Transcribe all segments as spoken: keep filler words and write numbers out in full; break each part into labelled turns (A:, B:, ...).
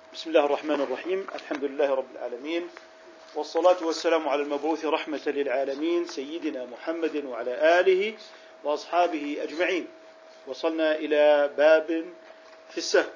A: بسم الله الرحمن الرحيم. الحمد لله رب العالمين، والصلاة والسلام على المبعوث رحمة للعالمين سيدنا محمد وعلى آله وأصحابه أجمعين. وصلنا إلى باب في السهو.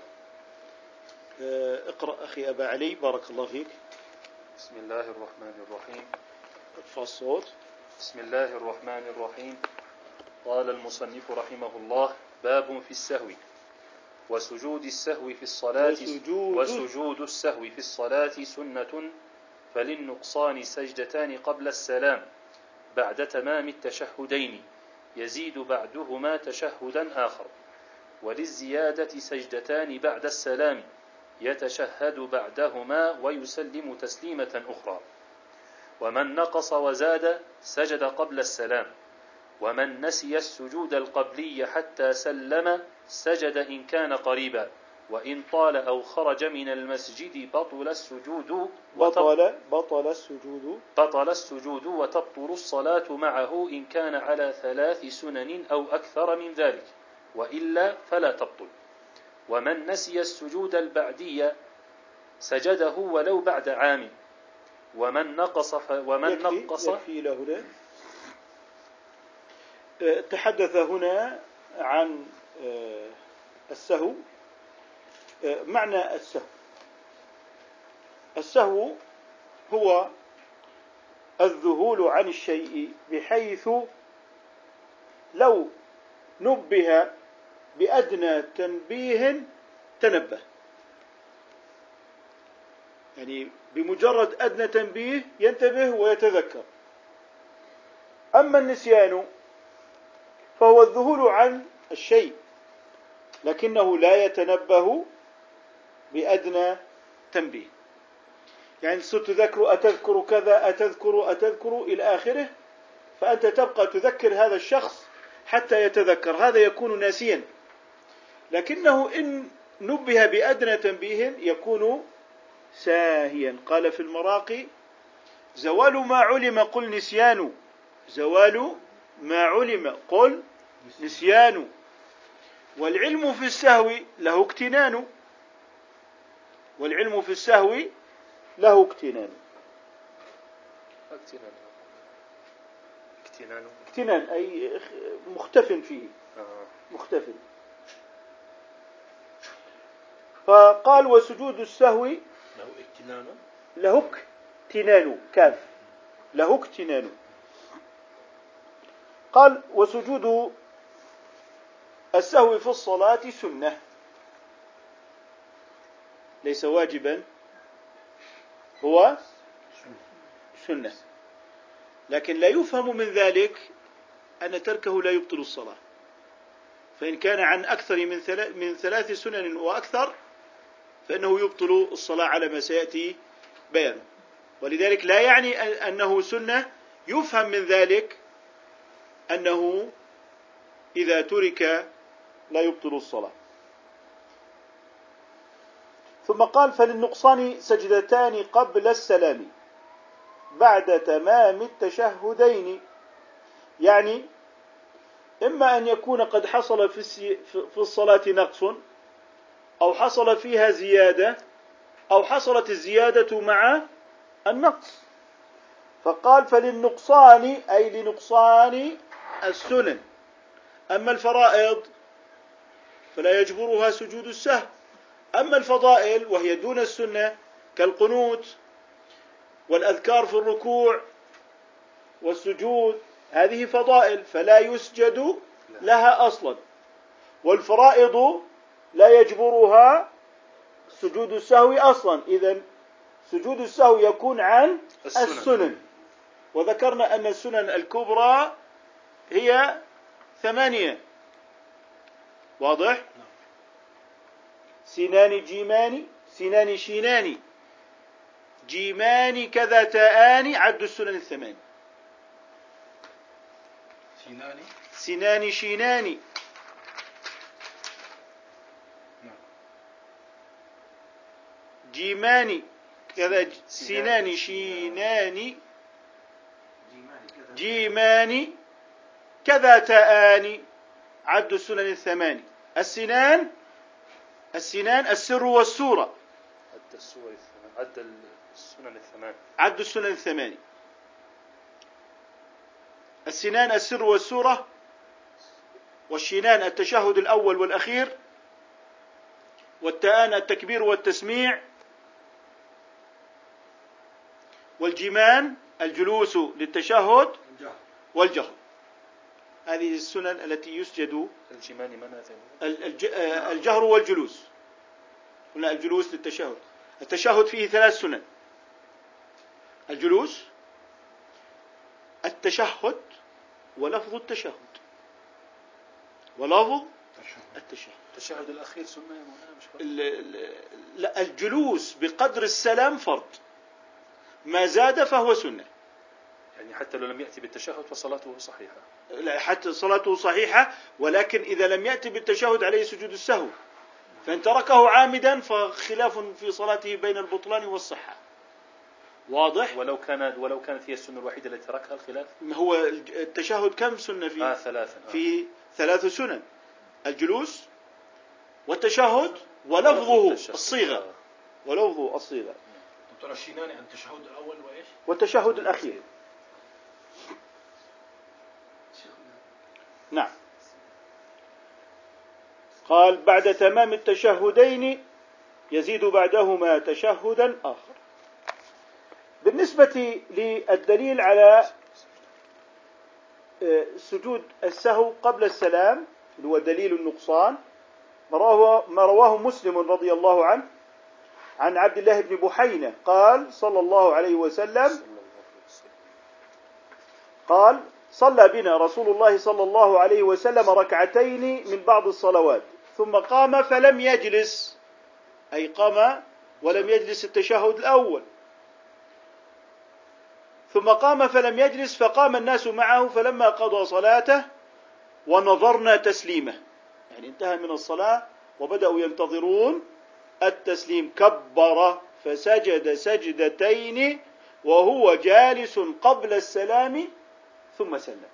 A: اقرأ أخي أبا علي بارك الله فيك.
B: بسم الله الرحمن الرحيم.
A: ارفع الصوت.
B: بسم الله الرحمن الرحيم. قال المصنف رحمه الله: باب في السهو. وسجود السهو في الصلاة
A: وسجود,
B: وسجود السهو في الصلاة سنة، فللنقصان سجدتان قبل السلام بعد تمام التشهدين، يزيد بعدهما تشهدا آخر، وللزيادة سجدتان بعد السلام يتشهد بعدهما ويسلم تسليمة أخرى. ومن نقص وزاد سجد قبل السلام، ومن نسي السجود القبلي حتى سلم سجد إن كان قريبا، وإن طال أو خرج من المسجد بطل السجود
A: بطل, بطل السجود
B: بطل السجود وتبطل الصلاة معه إن كان على ثلاث سنن أو أكثر من ذلك، وإلا فلا تبطل. ومن نسي السجود البعدي سجده ولو بعد عام. ومن نقص ف... ومن
A: يكفي
B: نقص
A: يكفي له هنا. تحدث هنا عن السهو. معنى السهو: السهو هو الذهول عن الشيء بحيث لو نبه بأدنى تنبيه تنبه، يعني بمجرد أدنى تنبيه ينتبه ويتذكر. أما النسيان فهو الذهول عن الشيء لكنه لا يتنبه بأدنى تنبيه، يعني ستذكر أتذكر كذا أتذكر أتذكر إلى آخره، فأنت تبقى تذكر هذا الشخص حتى يتذكر، هذا يكون ناسيا. لكنه إن نبه بأدنى تنبيه يكون ساهيا. قال في المراقي: زوال ما علم قل نسيان، زوال ما علم قل نسيان، والعلم في السهو له اكتنان، والعلم في السهو له اكتنان.
B: اكتنان
A: اكتنان أي مختف فيه، مختف. فقال: وسجود السهو
C: له اكتنان،
A: له اكتنان، كاف، له اكتنان. قال: وسجود السهو في الصلاة سنة، ليس واجبا، هو سنة، لكن لا يفهم من ذلك أن تركه لا يبطل الصلاة، فإن كان عن أكثر من من ثلاث سنن وأكثر فإنه يبطل الصلاة على ما سيأتي بيانه. ولذلك لا يعني أنه سنة يفهم من ذلك أنه إذا ترك لا يبطل الصلاة. ثم قال: فللنقصان سجدتان قبل السلام بعد تمام التشهدين، يعني إما أن يكون قد حصل في الصلاة نقص، أو حصل فيها زيادة، أو حصلت الزيادة مع النقص. فقال: فللنقصان أي لنقصان السنن. أما الفرائض فلا يجبرها سجود السهو، أما الفضائل وهي دون السنة كالقنوت والأذكار في الركوع والسجود هذه فضائل فلا يسجد لها أصلا، والفرائض لا يجبرها سجود السهو أصلا. إذن سجود السهو يكون عن السنن, السنن. وذكرنا أن السنن الكبرى هي ثمانية، واضح؟ سنان جيمان، سنان شينان، جيمان كذا تاءان، عد السنن الثمان.
C: سنان
A: سنان شينان، جيمان كذا، سنان شينان، جيمان كذا تاءان، عد السنن الثمان. السنان السنان السر والسورة،
B: السور الثمان، عد السنن الثمان.
A: عد السنن الثماني: السنان السر والسورة، والشينان التشهد الأول والأخير، والتاءان التكبير والتسميع، والجيمان الجلوس للتشهد، والجهر. هذه السنن التي يسجد.
B: الجيمان من
A: الجهر والجلوس. قلنا الجلوس للتشهد. التشهد فيه ثلاث سنن: الجلوس، التشهد، ولفظ التشهد. ولفظ التشهد.
B: التشهد الأخير سنة يا مولانا مش فرض؟
A: لا، الجلوس بقدر السلام فرض، ما زاد فهو سنة.
B: يعني حتى لو لم يأتي بالتشهد فصلاته صحيحة.
A: لا، حتى صلاته صحيحة، ولكن إذا لم يأتي بالتشهد عليه سجود السهو، فإن تركه عامدا فخلاف في صلاته بين البطلان والصحة. واضح؟
B: ولو كانت ولو كانت هي السنة الوحيدة التي تركها الخلاف.
A: هو التشهد كم سنة فيه؟
B: آه ثلاثة. آه.
A: في ثلاث سنن: الجلوس، والتشهد، ولفظه الصيغة. آه. ولفظه الصيغة.
C: دكتور الشيناني عن التشهد الأول وإيش؟
A: والتشهد الأخير. نعم. قال: بعد تمام التشهدين يزيد بعدهما تشهدا آخر. بالنسبة للدليل على سجود السهو قبل السلام، اللي هو دليل النقصان، ما رواه مسلم رضي الله عنه عن عبد الله بن بحينة قال: صلى الله عليه وسلم قال: صلى بنا رسول الله صلى الله عليه وسلم ركعتين من بعض الصلوات، ثم قام فلم يجلس، أي قام ولم يجلس التشهد الأول، ثم قام فلم يجلس، فقام الناس معه، فلما قضى صلاته ونظرنا تسليمه، يعني انتهى من الصلاة وبدأوا ينتظرون التسليم، كبر فسجد سجدتين وهو جالس قبل السلام ثم سلم.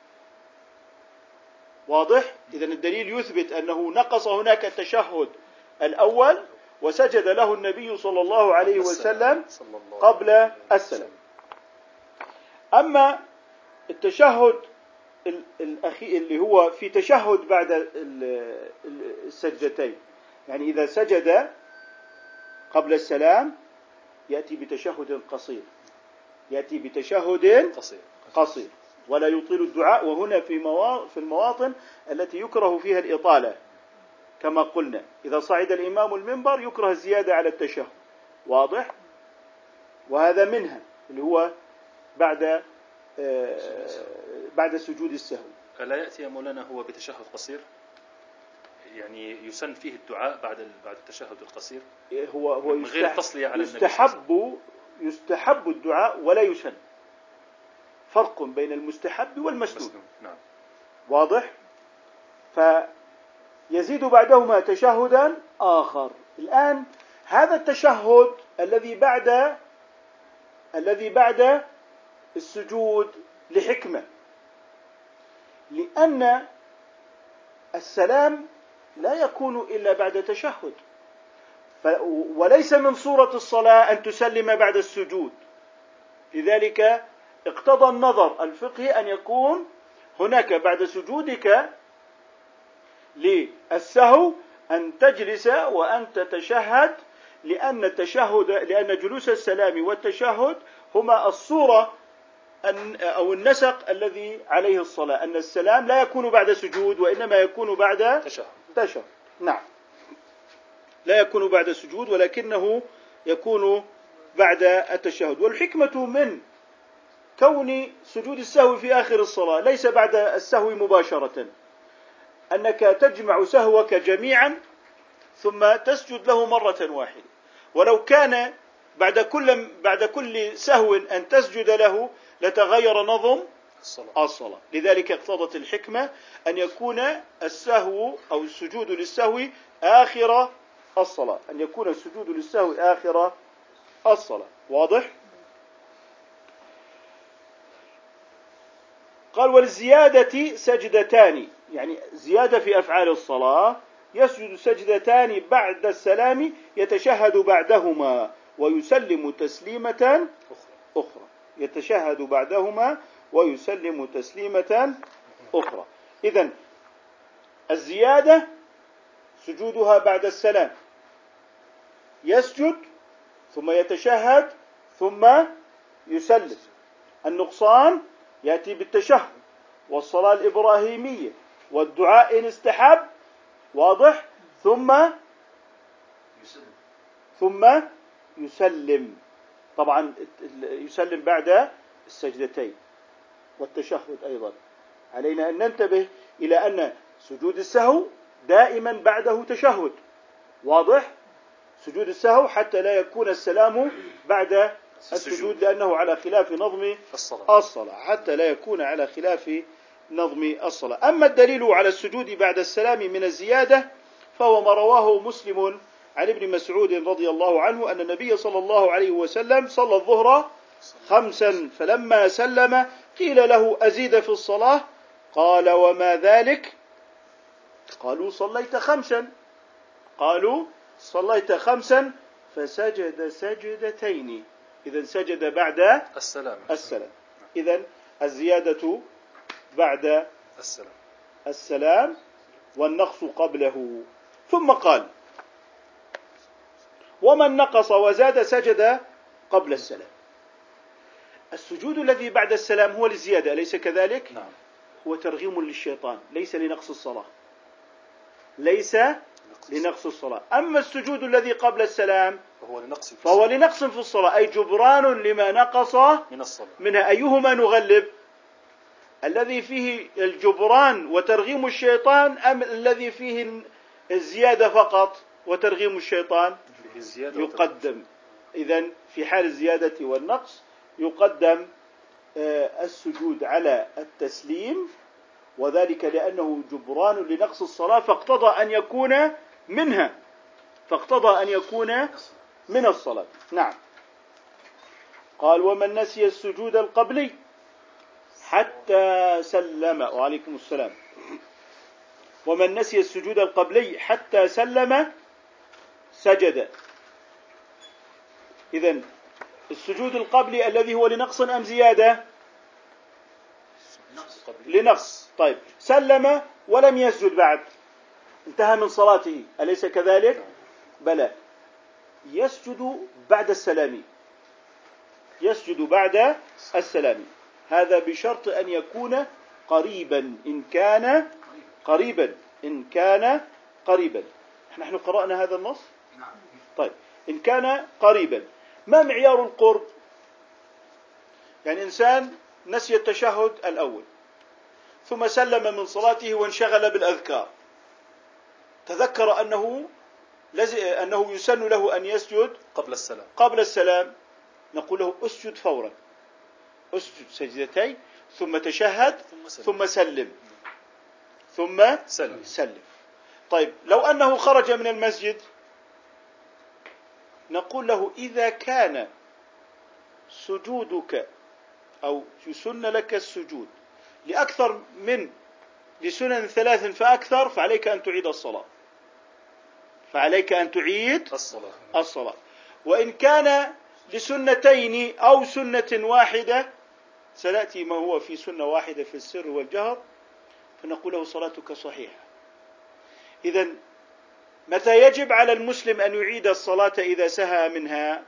A: واضح؟ إذن الدليل يثبت أنه نقص هناك التشهد الأول وسجد له النبي صلى الله عليه وسلم قبل السلام. أما التشهد الأخير اللي هو في تشهد بعد السجدتين، يعني إذا سجد قبل السلام يأتي بتشهد قصير، يأتي بتشهد قصير, قصير ولا يطيل الدعاء. وهنا في في المواطن التي يكره فيها الإطالة، كما قلنا إذا صعد الإمام المنبر يكره الزيادة على التشهد. واضح؟ وهذا منها اللي هو بعد آه بعد سجود السهو.
B: ألا يأتي يا مولانا هو بتشهد قصير؟ يعني يسن فيه الدعاء بعد بعد التشهد القصير؟
A: هو هو
B: من غير التصلية على النبي.
A: يستحب يستحب الدعاء ولا يسن. فرق بين المستحب والمسنون.
B: نعم.
A: واضح؟ فيزيد بعدهما تشهدا آخر. الآن هذا التشهد الذي بعد الذي بعد السجود لحكمة، لأن السلام لا يكون إلا بعد تشهد، وليس من صورة الصلاة أن تسلم بعد السجود. لذلك اقتضى النظر الفقهي أن يكون هناك بعد سجودك للسهو أن تجلس وأن تتشهد، لأن التشهد لأن جلوس السلام والتشهد هما الصورة أو النسق الذي عليه الصلاة، أن السلام لا يكون بعد سجود وإنما يكون بعد
B: تشهد.
A: تشهد. نعم، لا يكون بعد سجود ولكنه يكون بعد التشهد. والحكمة من كون سجود السهو في آخر الصلاة ليس بعد السهو مباشرة، أنك تجمع سهوك جميعا ثم تسجد له مرة واحدة. ولو كان بعد كل بعد كل سهو أن تسجد له لتغير نظم الصلاة. الصلاة. لذلك اقتضت الحكمة أن يكون السهو أو السجود للسهو آخر الصلاة، أن يكون السجود للسهو آخر الصلاة. واضح؟ قال: وللزيادة سجدتان، يعني زيادة في أفعال الصلاة، يسجد سجدتان بعد السلام يتشهد بعدهما ويسلم تسليمة أخرى، يتشهد بعدهما ويسلم تسليمة أخرى. إذن الزيادة سجودها بعد السلام، يسجد ثم يتشهد ثم يسلم. النقصان يأتي بالتشهد والصلاة الإبراهيمية والدعاء إن استحب، واضح، ثم
C: يسلم.
A: ثم يسلم. طبعا يسلم بعد السجدتين والتشهد. أيضا علينا أن ننتبه إلى أن سجود السهو دائما بعده تشهد، واضح، سجود السهو حتى لا يكون السلام بعد السجود، لأنه على خلاف نظم الصلاة، حتى لا يكون على خلاف نظم الصلاة. أما الدليل على السجود بعد السلام من الزيادة فهو ما رواه مسلم عن ابن مسعود رضي الله عنه أن النبي صلى الله عليه وسلم صلى الظهر خمسا فلما سلم قيل له أزيد في الصلاة؟ قال وما ذلك؟ قالوا صليت خمسا قالوا صليت خمسا فسجد سجدتين. إذن سجد بعد
B: السلام.
A: السلام. إذن الزيادة بعد
B: السلام
A: السلام والنقص قبله. ثم قال ومن نقص وزاد سجد قبل السلام. السجود الذي بعد السلام هو للزيادة، أليس كذلك؟
B: نعم.
A: هو ترغيم للشيطان، ليس لنقص الصلاة، ليس لنقص الصلاة. أما السجود الذي قبل السلام
B: فهو لنقص
A: فهو لنقص في الصلاة، أي جبران لما نقص
B: من الصلاة.
A: منها. أيهما نغلب؟ الذي فيه الجبران وترغيم الشيطان أم الذي فيه الزيادة فقط وترغيم الشيطان؟ يقدم. إذن في حال الزيادة والنقص يقدم السجود على التسليم، وذلك لأنه جبران لنقص الصلاة فاقتضى أن يكون منها، فاقتضى أن يكون من الصلاة. نعم. قال ومن نسي السجود القبلي حتى سلم، وعليكم السلام، ومن نسي السجود القبلي حتى سلم سجد. إذن السجود القبلي الذي هو لنقص أم زيادة؟ لنقص. طيب سلم ولم يسجد بعد، انتهى من صلاته، أليس كذلك؟ بلى، يسجد بعد السلام، يسجد بعد السلام. هذا بشرط أن يكون قريبا، إن كان قريبا إن كان قريبا. نحن قرأنا هذا النص. طيب إن كان قريبا، ما معيار القرب؟ يعني إنسان نسي التشهد الأول ثم سلم من صلاته وانشغل بالأذكار، تذكر أنه أنه يسن له أن يسجد
B: قبل السلام
A: قبل السلام نقول له أسجد فورا، أسجد سجدتين ثم تشهد ثم سلم ثم
B: سلم.
A: سلم. طيب لو أنه خرج من المسجد نقول له إذا كان سجودك أو يسن لك السجود لأكثر من لسنن ثلاث فأكثر فعليك أن تعيد الصلاة، فعليك أن تعيد
B: الصلاة.
A: الصلاة. وإن كان لسنتين أو سنة واحدة، سنأتي ما هو في سنة واحدة في السر والجهر، فنقول له صلاتك صحيحة. إذن متى يجب على المسلم أن يعيد الصلاة إذا سهى منها؟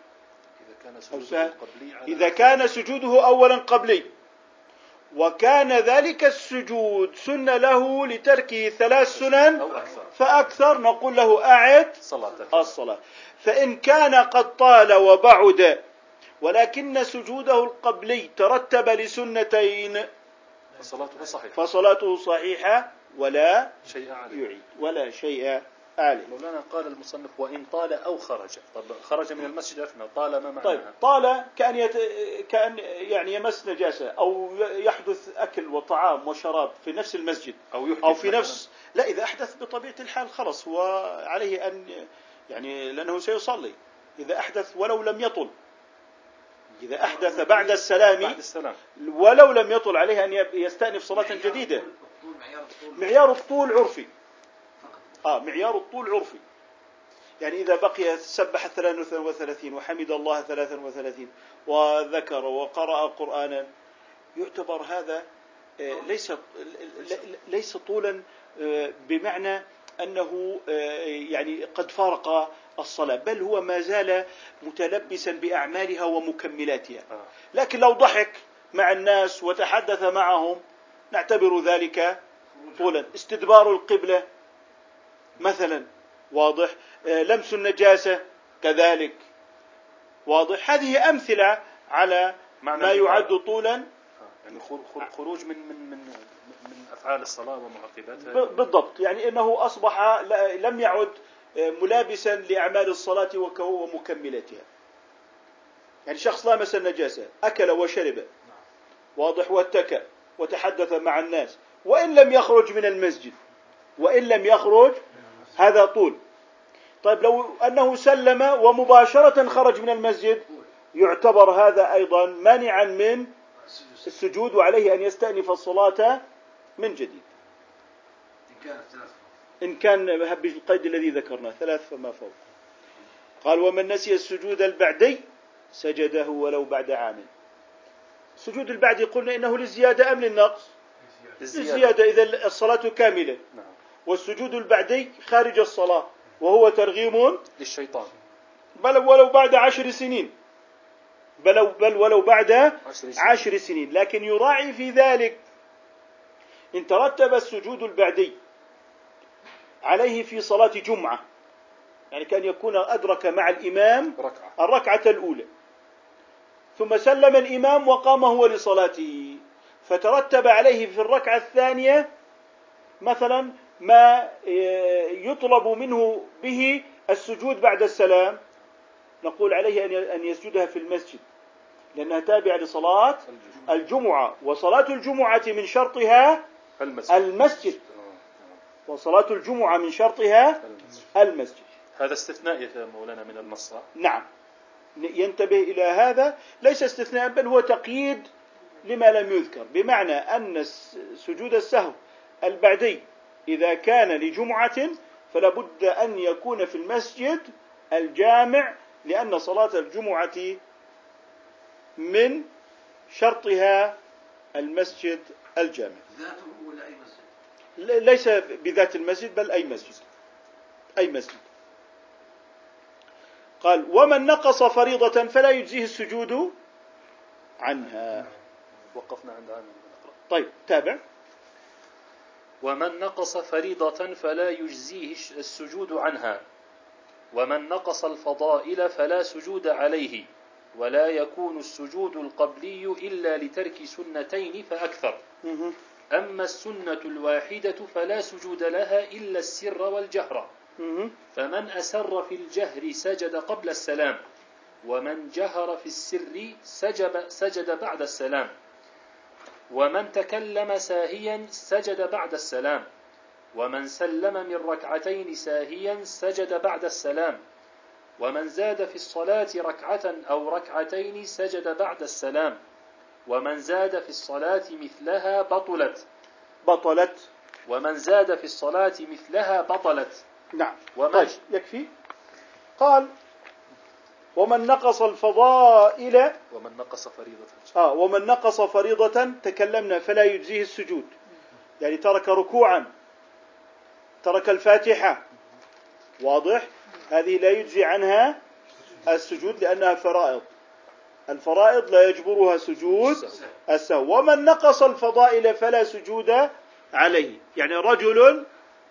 A: إذا كان سجوده أولا قبلي وكان ذلك السجود سن له لتركه ثلاث سنن فأكثر، نقول له أعد الصلاة. فإن كان قد طال وبعد ولكن سجوده القبلي ترتب لسنتين
B: فصلاته صحيحة,
A: فصلاته صحيحة ولا
B: شيء عليه.
A: يعيد ولا شيء عليه.
B: مولانا قال المصنف وإن طال أو خرج. طب خرج من المسجد عرفنا، طال ما معناها؟
A: طيب طال كأن, يت... كأن يعني يمس نجاسة أو يحدث أكل وطعام وشراب في نفس المسجد
B: أو,
A: أو في نفس لا إذا أحدث بطبيعة الحال خلص هو عليه أن يعني لأنه سيصلي. إذا أحدث ولو لم يطل، إذا أحدث بعد السلام,
B: بعد السلام
A: ولو لم يطل عليه أن يستأنف صلاة جديدة. معيار الطول عرفي. آه معيار الطول عرفي. يعني إذا بقي سبح ثلاثا وثلاثين وحمد الله ثلاثا وثلاثين وذكر وقرأ قرآنا، يعتبر هذا ليس ليس طولا بمعنى أنه يعني قد فارق الصلاة، بل هو ما زال متلبسا بأعمالها ومكملاتها. لكن لو ضحك مع الناس وتحدث معهم نعتبر ذلك طولا. استدبار القبلة مثلا واضح، لمس النجاسة كذلك واضح. هذه أمثلة على ما يعد طولا،
B: يعني خروج من من من من أفعال الصلاة ومعقباتها.
A: بالضبط، يعني أنه أصبح لم يعد ملابسا لأعمال الصلاة ومكملاتها. يعني شخص لامس النجاسة، أكل وشرب واضح واتكى وتحدث مع الناس وإن لم يخرج من المسجد، وإن لم يخرج هذا طول. طيب لو أنه سلم ومباشرة خرج من المسجد يعتبر هذا أيضا مانعا من السجود، وعليه أن يستأنف الصلاة من جديد إن كان بالقيد الذي ذكرنا ثلاث فما فوق. قال ومن نسي السجود البعدي سجده ولو بعد عام. سجود البعدي قلنا إنه للزيادة أم للنقص؟ للزيادة، إذا الصلاة كاملة. والسجود البعدي خارج الصلاة وهو ترغيم
B: للشيطان،
A: بل ولو بعد عشر سنين، بل, بل ولو بعد عشر سنين. عشر سنين. لكن يراعي في ذلك إن ترتب السجود البعدي عليه في صلاة جمعة، يعني كان يكون أدرك مع الإمام
B: ركعة.
A: الركعة الأولى ثم سلم الإمام وقام هو لصلاته، فترتب عليه في الركعة الثانية مثلا ما يطلب منه به السجود بعد السلام، نقول عليه أن يسجدها في المسجد لأنها تابعة لصلاة الجمعة، وصلاة الجمعة من شرطها المسجد، وصلاة الجمعة من شرطها المسجد.
B: هذا استثناء يا مولانا من النص.
A: نعم، ينتبه إلى هذا، ليس استثناء بل هو تقييد لما لم يذكر، بمعنى أن سجود السهو البعدي إذا كان لجمعة فلا بد أن يكون في المسجد الجامع، لأن صلاة الجمعة من شرطها المسجد الجامع.
C: ذاته ولا أي مسجد؟
A: ليس بذات المسجد بل أي مسجد، أي مسجد. قال ومن نقص فريضة فلا يجزيه السجود عنها.
B: وقفنا عند هذا.
A: طيب تابع.
B: ومن نقص فريضة فلا يجزيه السجود عنها، ومن نقص الفضائل فلا سجود عليه، ولا يكون السجود القبلي إلا لترك سنتين فأكثر. أما السنة الواحدة فلا سجود لها إلا السر والجهر، فمن أسر في الجهر سجد قبل السلام، ومن جهر في السر سجد, سجد بعد السلام، ومن تكلم ساهيا سجد بعد السلام، ومن سلم من ركعتين ساهيا سجد بعد السلام، ومن زاد في الصلاة ركعة أو ركعتين سجد بعد السلام، ومن زاد في الصلاة مثلها بطلت
A: بطلت
B: ومن زاد في الصلاة مثلها بطلت.
A: نعم.
B: ومن
A: طيب يكفي. قال ومن نقص الفضائل
B: ومن نقص فريضة
A: آه ومن نقص فريضة تكلمنا فلا يجزيه السجود، يعني ترك ركوعا، ترك الفاتحة، واضح، هذه لا يجزي عنها السجود لأنها فرائض، الفرائض لا يجبرها سجود السهو. ومن نقص الفضائل فلا سجود عليه، يعني رجل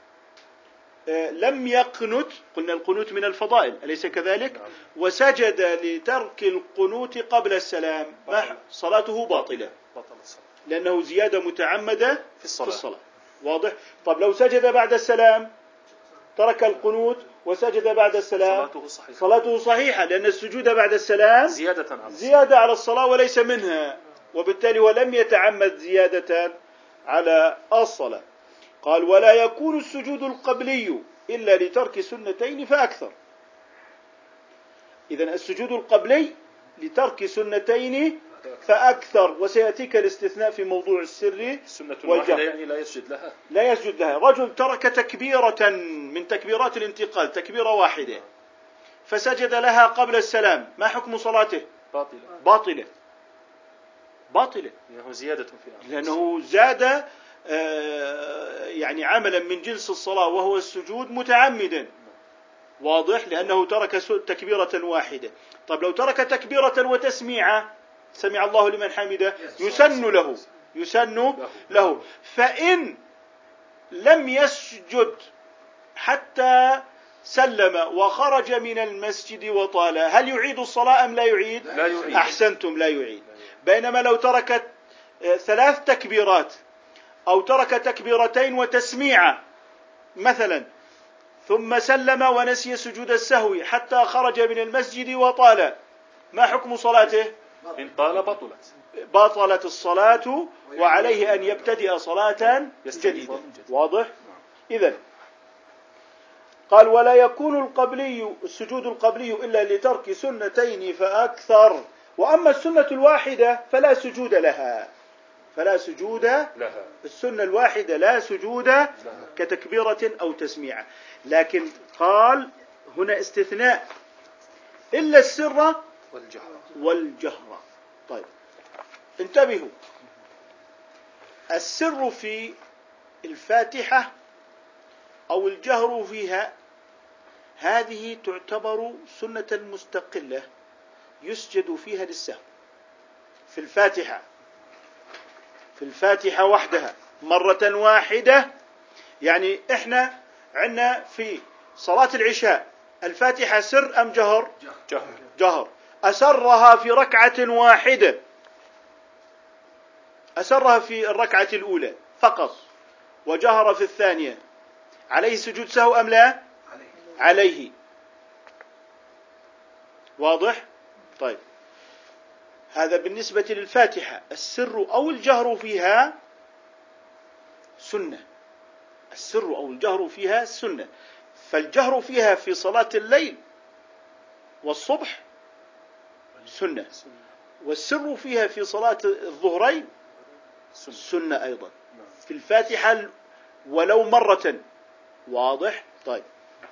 A: لم يقنت، قلنا القنوت من الفضائل أليس كذلك؟ وسجد لترك القنوت قبل السلام، صلاته باطلة لأنه زيادة متعمدة في الصلاة, في الصلاة. واضح؟ طب لو سجد بعد السلام، ترك القنوت وسجد بعد السلام،
B: صلاته صحيحة,
A: صلاته صحيحة لأن السجود بعد السلام
B: زيادة على,
A: زيادة على الصلاة وليس منها، وبالتالي ولم يتعمد زيادة على الصلاة. قال ولا يكون السجود القبلي إلا لترك سنتين فأكثر. إذن السجود القبلي لترك سنتين فأكثر، وسيأتيك الاستثناء في موضوع السر
B: السنة الواحدة يعني لا يسجد لها
A: لا يسجد لها. رجل ترك تكبيرة من تكبيرات الانتقال، تكبيرة واحدة فسجد لها قبل السلام، ما حكم صلاته؟
B: باطلة
A: باطلة باطلة،
B: لأنه زيادة في الأمر.
A: لأنه زاد يعني عملا من جنس الصلاة وهو السجود متعمدا، واضح، لأنه ترك تكبيرة واحدة. طيب لو ترك تكبيرة وتسميعة، سمع الله لمن حمده، يسن له يسن له فإن لم يسجد حتى سلم وخرج من المسجد وطال، هل يعيد الصلاة أم لا يعيد؟
B: لا يعيد.
A: أحسنتم، لا يعيد. بينما لو ترك ثلاث تكبيرات أو ترك تكبيرتين وتسميعة مثلا، ثم سلم ونسي سجود السهو حتى خرج من المسجد وطال، ما حكم صلاته؟
B: إن طال بطلت
A: بطلت الصلاة وعليه أن يبتدئ صلاة جديدة، واضح؟ إذن قال ولا يكون القبلي السجود القبلي إلا لترك سنتين فأكثر، وأما السنة الواحدة فلا سجود لها، فلا سجود
B: لها.
A: السنة الواحدة لا سجود لها كتكبيرة أو تسميعة. لكن قال هنا استثناء، إلا السر
B: والجهر
A: والجهر. طيب انتبهوا، السر في الفاتحة أو الجهر فيها هذه تعتبر سنة مستقلة يسجد فيها للسهو. في الفاتحة في الفاتحة وحدها مرة واحدة، يعني إحنا عندنا في صلاة العشاء الفاتحة سر أم جهر؟
B: جهر.
A: جهر. أسرها في ركعة واحدة، أسرها في الركعة الأولى فقط وجهر في الثانية، عليه سجود سهو أم لا؟ عليه. واضح؟ طيب هذا بالنسبة للفاتحة. السر أو الجهر فيها سنة، السر أو الجهر فيها سنة، فالجهر فيها في صلاة الليل والصبح سنة، والسر فيها في صلاة الظهرين سنة أيضا، في الفاتحة ولو مرة، واضح؟ طيب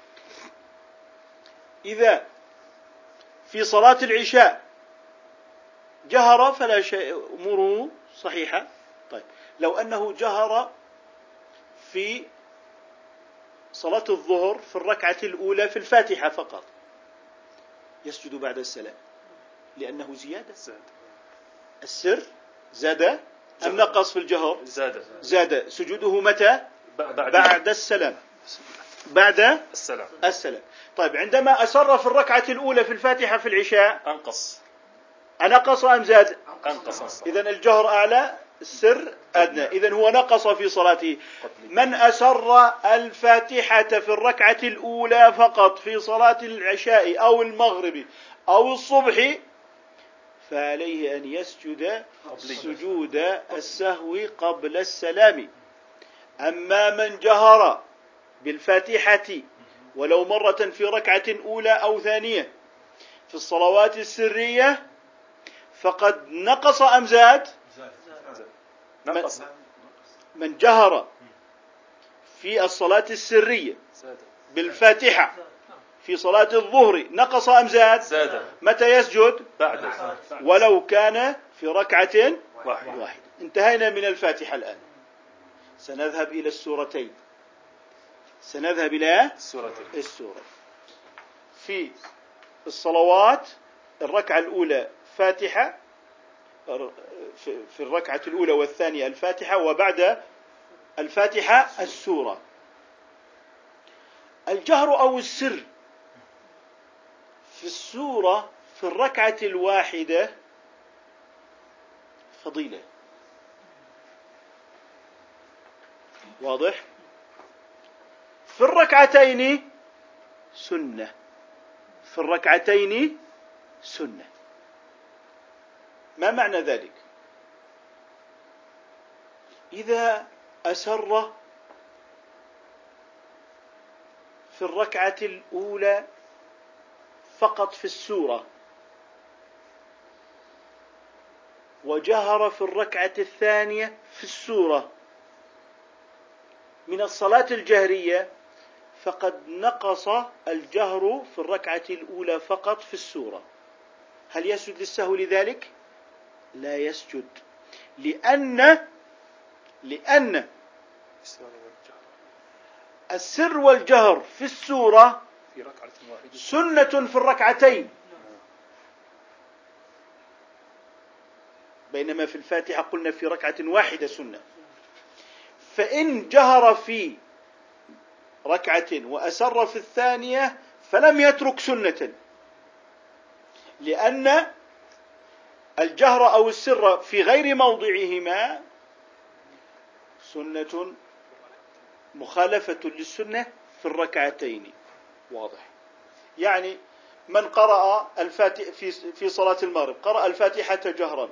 A: إذا في صلاة العشاء جهر فلا شيء، أموره صحيحة. طيب لو أنه جهر في صلاة الظهر في الركعة الأولى في الفاتحة فقط، يسجد بعد السلام لأنه زيادة. السر زاد أم نقص في الجهر؟
B: زاد.
A: زاد. سجوده متى؟
B: بعد,
A: بعد السلام، بعد
B: السلام.
A: السلام. طيب عندما أسر في الركعة الأولى في الفاتحة في العشاء
B: أنقص
A: أنقص أم زاد؟
B: أنقص.
A: إذن الجهر أعلى السر أدنى، إذن هو نقص في صلاته. من أسر الفاتحة في الركعة الأولى فقط في صلاة العشاء أو المغرب أو الصبح فعليه أن يسجد سجود السهو قبل السلام. أما من جهر بالفاتحة ولو مرة في ركعة أولى أو ثانية في الصلوات السرية فقد نقص أم زاد؟
B: نقص.
A: من جهر في الصلاة السرية بالفاتحة في صلاة الظهر نقص أم زاد؟
B: زاد.
A: متى يسجد؟
B: بعد
A: ولو كان في ركعة
B: واحد.
A: واحدة. انتهينا من الفاتحة الآن، سنذهب إلى السورتين، سنذهب إلى السورة. في الصلوات الركعة الأولى فاتحة، في الركعة الأولى والثانية الفاتحة، وبعد الفاتحة السورة. الجهر أو السر في السورة في الركعة الواحدة فضيلة، واضح؟ في الركعتين سنة، في الركعتين سنة. ما معنى ذلك؟ إذا أسر في الركعة الأولى فقط في السورة وجهر في الركعة الثانية في السورة من الصلاة الجهرية، فقد نقص الجهر في الركعة الأولى فقط في السورة. هل يسجد للسهو لذلك؟ لا يسجد، لأن لأن السر والجهر في السورة
B: في ركعة واحدة
A: سنة في الركعتين، بينما في الفاتحة قلنا في ركعة واحدة سنة. فإن جهر في ركعة وأسر في الثانية فلم يترك سنة، لأن الجهر أو السر في غير موضعهما سنة مخالفة للسنة في الركعتين. واضح؟ يعني من قرأ الفاتحة في في صلاة المغرب قرأ الفاتحة جهرا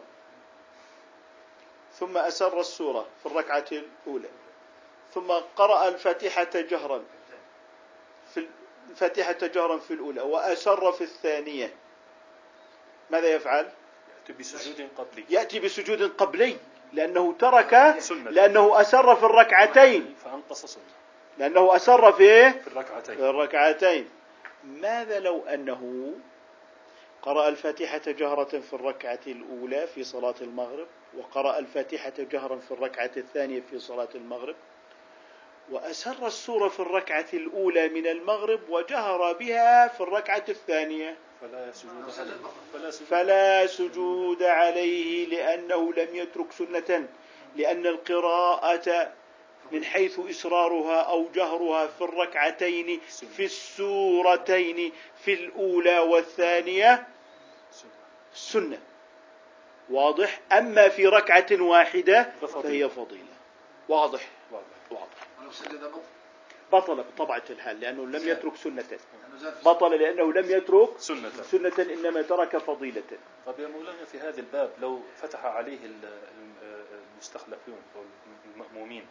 A: ثم أسر السورة في الركعة الأولى، ثم قرأ الفاتحة جهرا في الفاتحة جهرا في الأولى وأسر في الثانية، ماذا يفعل؟
B: يأتي بسجود قبلي.
A: يأتي بسجود قبلي، لأنه ترك سنة، لأنه أسر في الركعتين،
B: فأنقص سنة،
A: لأنه أسر في
B: في الركعتين.
A: في الركعتين. ماذا لو أنه قرأ الفاتحة جهرة في الركعة الأولى في صلاة المغرب، وقرأ الفاتحة جهرا في الركعة الثانية في صلاة المغرب، وأسر السورة في الركعة الأولى من المغرب وجهر بها في الركعة الثانية؟
B: فلا سجود فلا سجود,
A: فلا سجود عليه، لأنه لم يترك سنة، لأن القراءة من حيث إسرارها أو جهرها في الركعتين في السورتين في الأولى والثانية سنة. واضح؟ أما في ركعة واحدة فهي فضيلة. واضح؟ واضح. بطل بطبيعة الحال لأنه لم يترك سنة. بطل لأنه لم يترك
B: سنة,
A: سنة إنما ترك فضيلة.
B: طب يا مولانا في هذا الباب لو فتح عليه المستخلفون أو المأمومين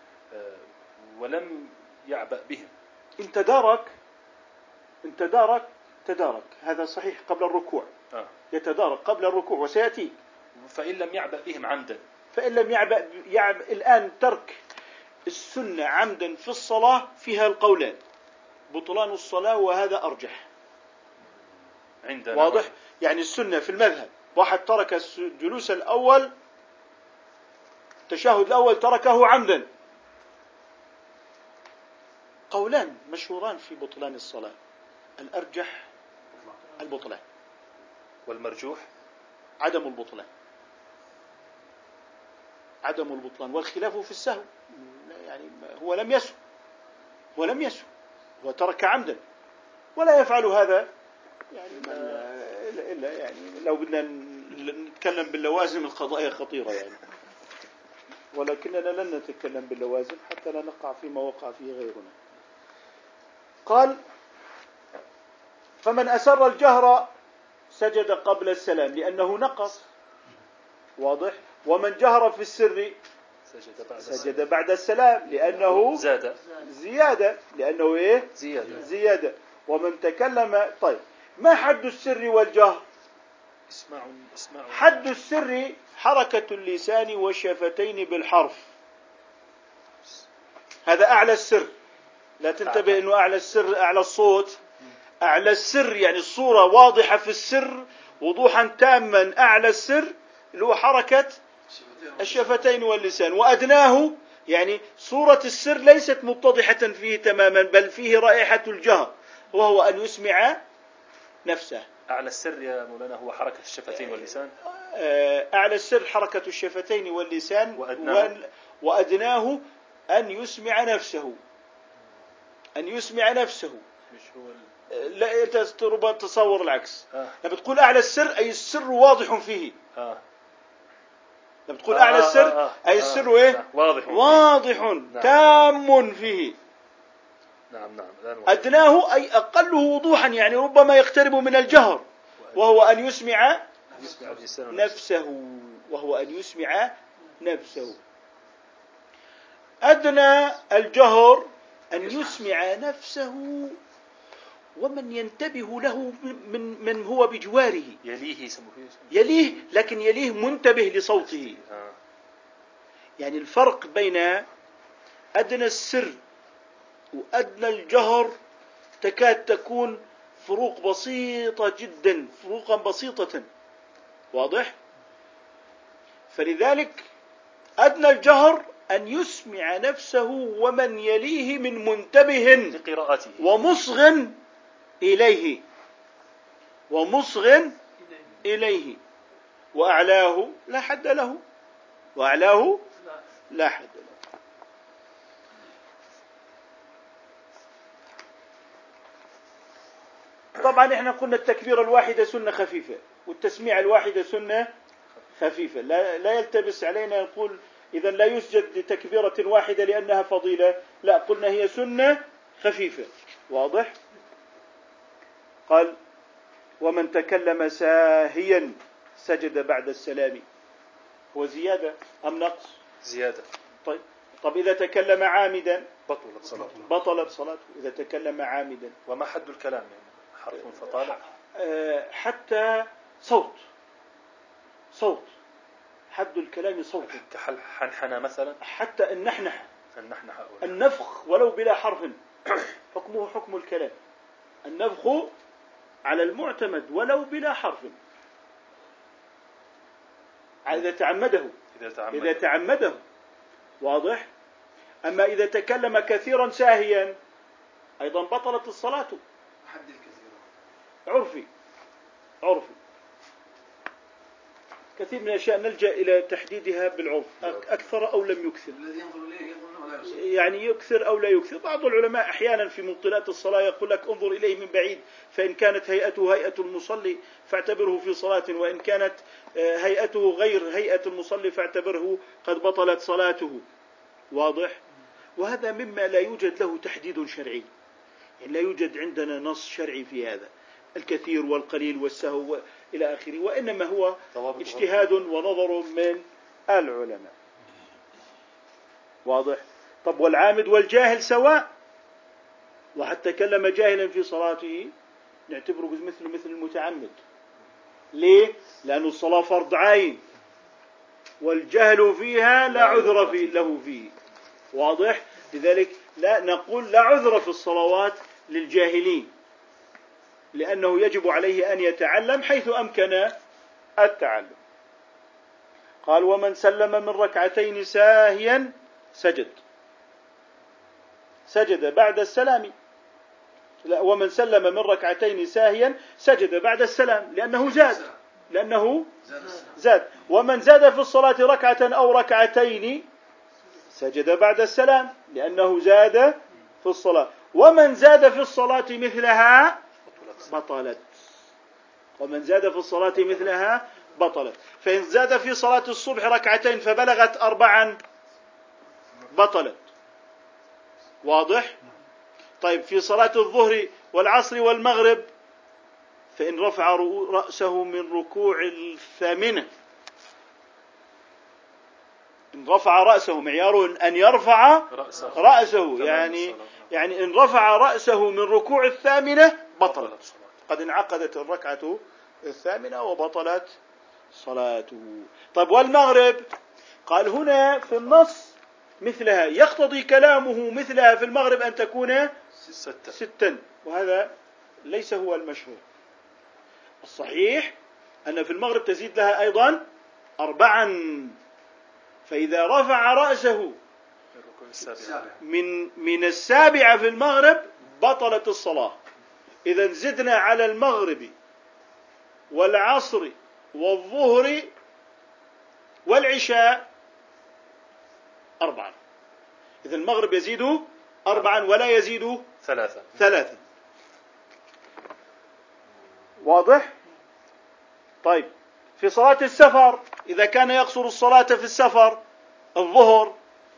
B: ولم يعبأ بهم،
A: إن تدارك إن تدارك تدارك هذا صحيح قبل الركوع.
B: آه.
A: يتدارك قبل الركوع وسيأتي.
B: فإن لم يعبأ بهم عمدا،
A: فإن لم يعبأ, يعبأ الآن ترك السنة عمدا في الصلاة فيها القولان، بطلان الصلاة وهذا أرجح
B: عندنا.
A: واضح؟ يعني السنة في المذهب واحد ترك الجلوس الأول التشهد الأول تركه عمدا، قولان مشهوران في بطلان الصلاة، الأرجح البطلان
B: والمرجوح
A: عدم البطلان عدم البطلان والخلاف في السهو، يعني هو لم يسهو هو لم يسهو هو ترك عمدا ولا يفعل هذا، يعني إلا, إلا يعني لو بدنا نتكلم باللوازم القضائية خطيرة يعني، ولكننا لن نتكلم باللوازم حتى لا نقع فيما وقع فيه غيرنا. قال فمن أسر الجهر سجد قبل السلام لأنه نقص. واضح؟ ومن جهر في السر
B: سجد بعد,
A: سجد بعد السلام لأنه
B: زاد
A: زيادة لأنه إيه؟
B: زيادة.
A: زيادة. ومن تكلم. طيب ما حد السر والجهر؟
B: اسمعوا اسمعوا.
A: حد السر حركة اللسان والشفتين بالحرف، هذا أعلى السر. لا تنتبه أنه أعلى السر أعلى الصوت، أعلى السر يعني الصورة واضحة في السر وضوحا تاما، أعلى السر اللي هو حركة الشفتين واللسان، وأدناه يعني صورة السر ليست متضحة فيه تماما بل فيه رائحة الجهر، وهو أن يسمع نفسه.
B: أعلى السر يا مولانا هو حركة الشفتين واللسان.
A: أعلى السر حركة الشفتين واللسان،
B: وأدناه,
A: وأدناه أن يسمع نفسه أن يسمع نفسه
B: مش هو
A: ال... لا تربما تصور العكس.
B: آه.
A: لما تقول أعلى السر أي السر واضح فيه.
B: آه.
A: لما تقول أعلى السر
B: آه. آه.
A: أي السر إيه؟
B: آه. واضح,
A: واضح
B: فيه.
A: تام نعم. فيه.
B: نعم نعم.
A: أدناه أي أقله وضوحا، يعني ربما يقترب من الجهر، وهو أن يسمع نفسه وهو أن يسمع نفسه. أدنى الجهر أن يسمع نفسه ومن ينتبه له من من هو بجواره،
B: يليه
A: يليه لكن يليه منتبه لصوته. يعني الفرق بين أدنى السر وأدنى الجهر تكاد تكون فروق بسيطة جدا، فروقا بسيطة. واضح؟ فلذلك أدنى الجهر أن يسمع نفسه ومن يليه من منتبه
B: لقراءته
A: ومصغ إليه ومصغ إليه. وأعلاه لا حد له، وأعلاه لا حد له. طبعا احنا قلنا التكبير الواحدة سنة خفيفة، والتسميع الواحدة سنة خفيفة. لا, لا يلتبس علينا نقول إذا لا يسجد لتكبيرة واحدة لأنها فضيلة، لا، قلنا هي سنة خفيفة. واضح؟ قال ومن تكلم ساهيا سجد بعد السلام. هو زيادة أم نقص؟
B: زيادة.
A: طيب طب إذا تكلم عامدا
B: بطلت صلاته.
A: بطلت صلاته إذا تكلم عامدا.
B: وما حد الكلام يعني حرف فطالع؟
A: حتى صوت صوت حد الكلام صوت،
B: كحنحنة مثلا،
A: حتى النحنح
B: النحنح
A: النفخ ولو بلا حرف حكمه حكم الكلام. النفخ على المعتمد ولو بلا حرف إذا تعمده
B: إذا تعمده,
A: إذا تعمده. واضح؟ أما إذا تكلم كثيرا ساهيا أيضا بطلت الصلاة.
C: حد الكثير
A: عرفي عرفي كثير من الأشياء نلجأ إلى تحديدها بالعرف، أكثر أو لم يكثر.
C: الذي ينظر إليه يظن لا يصل،
A: يعني يكثر أو لا يكثر. بعض العلماء أحيانا في مبطلات الصلاة يقول لك انظر إليه من بعيد، فإن كانت هيئته هيئة المصلي فاعتبره في صلاة، وإن كانت هيئته غير هيئة المصلي فاعتبره قد بطلت صلاته. واضح؟ وهذا مما لا يوجد له تحديد شرعي، يعني لا يوجد عندنا نص شرعي في هذا، الكثير والقليل والسهو إلى آخره، وإنما هو اجتهاد ونظر من العلماء. واضح؟ طب والعامد والجاهل سواء؟ واحد تكلم جاهلا في صلاته نعتبره مثل مثل المتعمد. ليه؟ لأن الصلاة فرض عين والجهل فيها لا عذر فيه له فيه. واضح؟ لذلك لا نقول لا عذر في الصلوات للجاهلين، لأنه يجب عليه أن يتعلم حيث أمكن التعلم. قال ومن سلم من ركعتين ساهيا سجد سجد بعد السلام. لا، ومن سلم من ركعتين ساهيا سجد بعد السلام لأنه زاد لأنه زاد. ومن زاد في الصلاة ركعة أو ركعتين سجد بعد السلام لأنه زاد في الصلاة. ومن زاد في الصلاة مثلها بطلت ومن زاد في الصلاة مثلها بطلت. فإن زاد في صلاة الصبح ركعتين فبلغت أربعا بطلت. واضح؟ طيب في صلاة الظهر والعصر والمغرب فإن رفع رأسه من ركوع الثامنة، إن رفع رأسه، معيار أن يرفع رأسه, رأسه يعني يعني إن رفع رأسه من ركوع الثامنة بطلت، قد انعقدت الركعة الثامنة وبطلت صلاته. طيب والمغرب؟ قال هنا في النص مثلها، يقتضي كلامه مثلها في المغرب أن تكون
B: ستة.
A: ستا، وهذا ليس هو المشهور. الصحيح أن في المغرب تزيد لها أيضا أربعا. فإذا رفع رأسه من من السابعة في المغرب بطلت الصلاة. إذا زدنا على المغرب والعصر والظهر والعشاء أربعا. إذا المغرب يزيد أربعا ولا يزيد
B: ثلاثة
A: ثلاثا. واضح؟ طيب في صلاة السفر إذا كان يقصر الصلاة في السفر الظهر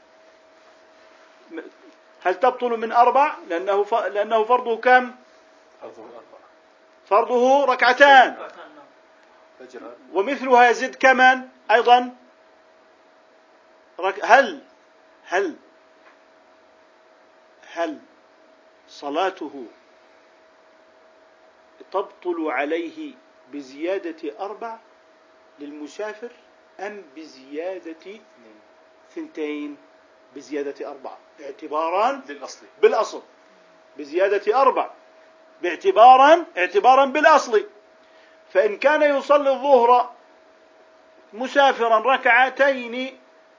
A: هل تبطل من أربع؟ لأنه ف... لأنه فرضه كم؟ فرضه ركعتان، ومثلها يزيد كمان أيضا رك... هل هل هل صلاته تبطل عليه بزيادة أربع للمسافر أم بزيادة ثنتين؟ بزيادة أربعة اعتبارا
B: للأصل
A: بالأصل، بزيادة أربع باعتبارا اعتبارا بالأصل. فإن كان يصلي الظهر مسافرا ركعتين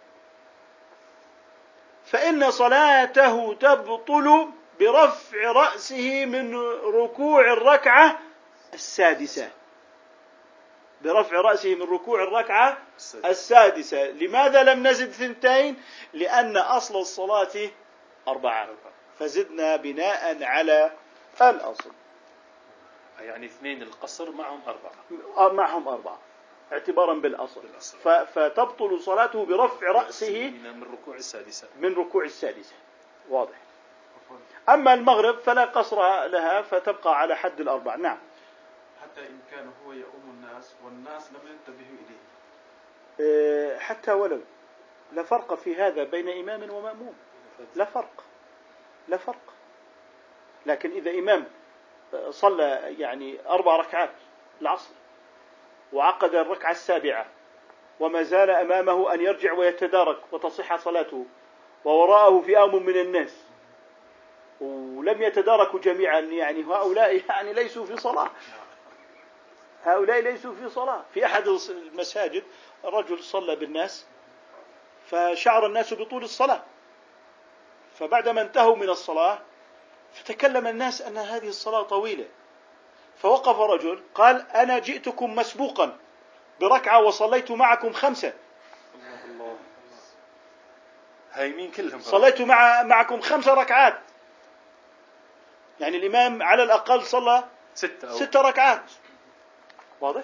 A: فإن صلاته تبطل برفع رأسه من ركوع الركعة السادسة، برفع رأسه من ركوع الركعة السادسة. لماذا لم نزد ثنتين؟ لأن أصل الصلاة أربعة، فزدنا بناء على الأصل.
B: يعني اثنين القصر معهم أربعة،
A: معهم أربعة اعتبارا بالأصل، بالأصل. فتبطل صلاته برفع رأسه
B: من ركوع السادسة
A: من ركوع السادسة. واضح. أما المغرب فلا قصر لها فتبقى على حد الأربع. نعم.
C: حتى إن كان هو يؤم الناس والناس لم ينتبهوا إليه،
A: حتى ولو لا فرق في هذا بين إمام ومأموم، لا فرق لا فرق. لكن إذا إمام صلى يعني أربع ركعات العصر وعقد الركعة السابعة وما زال أمامه أن يرجع ويتدارك وتصح صلاته، ووراءه فئام من الناس ولم يتداركوا جميعا، يعني هؤلاء يعني ليسوا في صلاة، هؤلاء ليسوا في صلاة. في أحد المساجد رجل صلى بالناس فشعر الناس بطول الصلاة، فبعدما انتهوا من الصلاة فتكلم الناس أن هذه الصلاة طويلة، فوقف رجل قال: أنا جئتكم مسبوقا بركعة وصليت معكم خمسة،
B: الله الله هايمين كلهم،
A: صليت مع معكم خمس ركعات، يعني الإمام على الأقل صلى
B: ستة, أو
A: ستة ركعات. واضح؟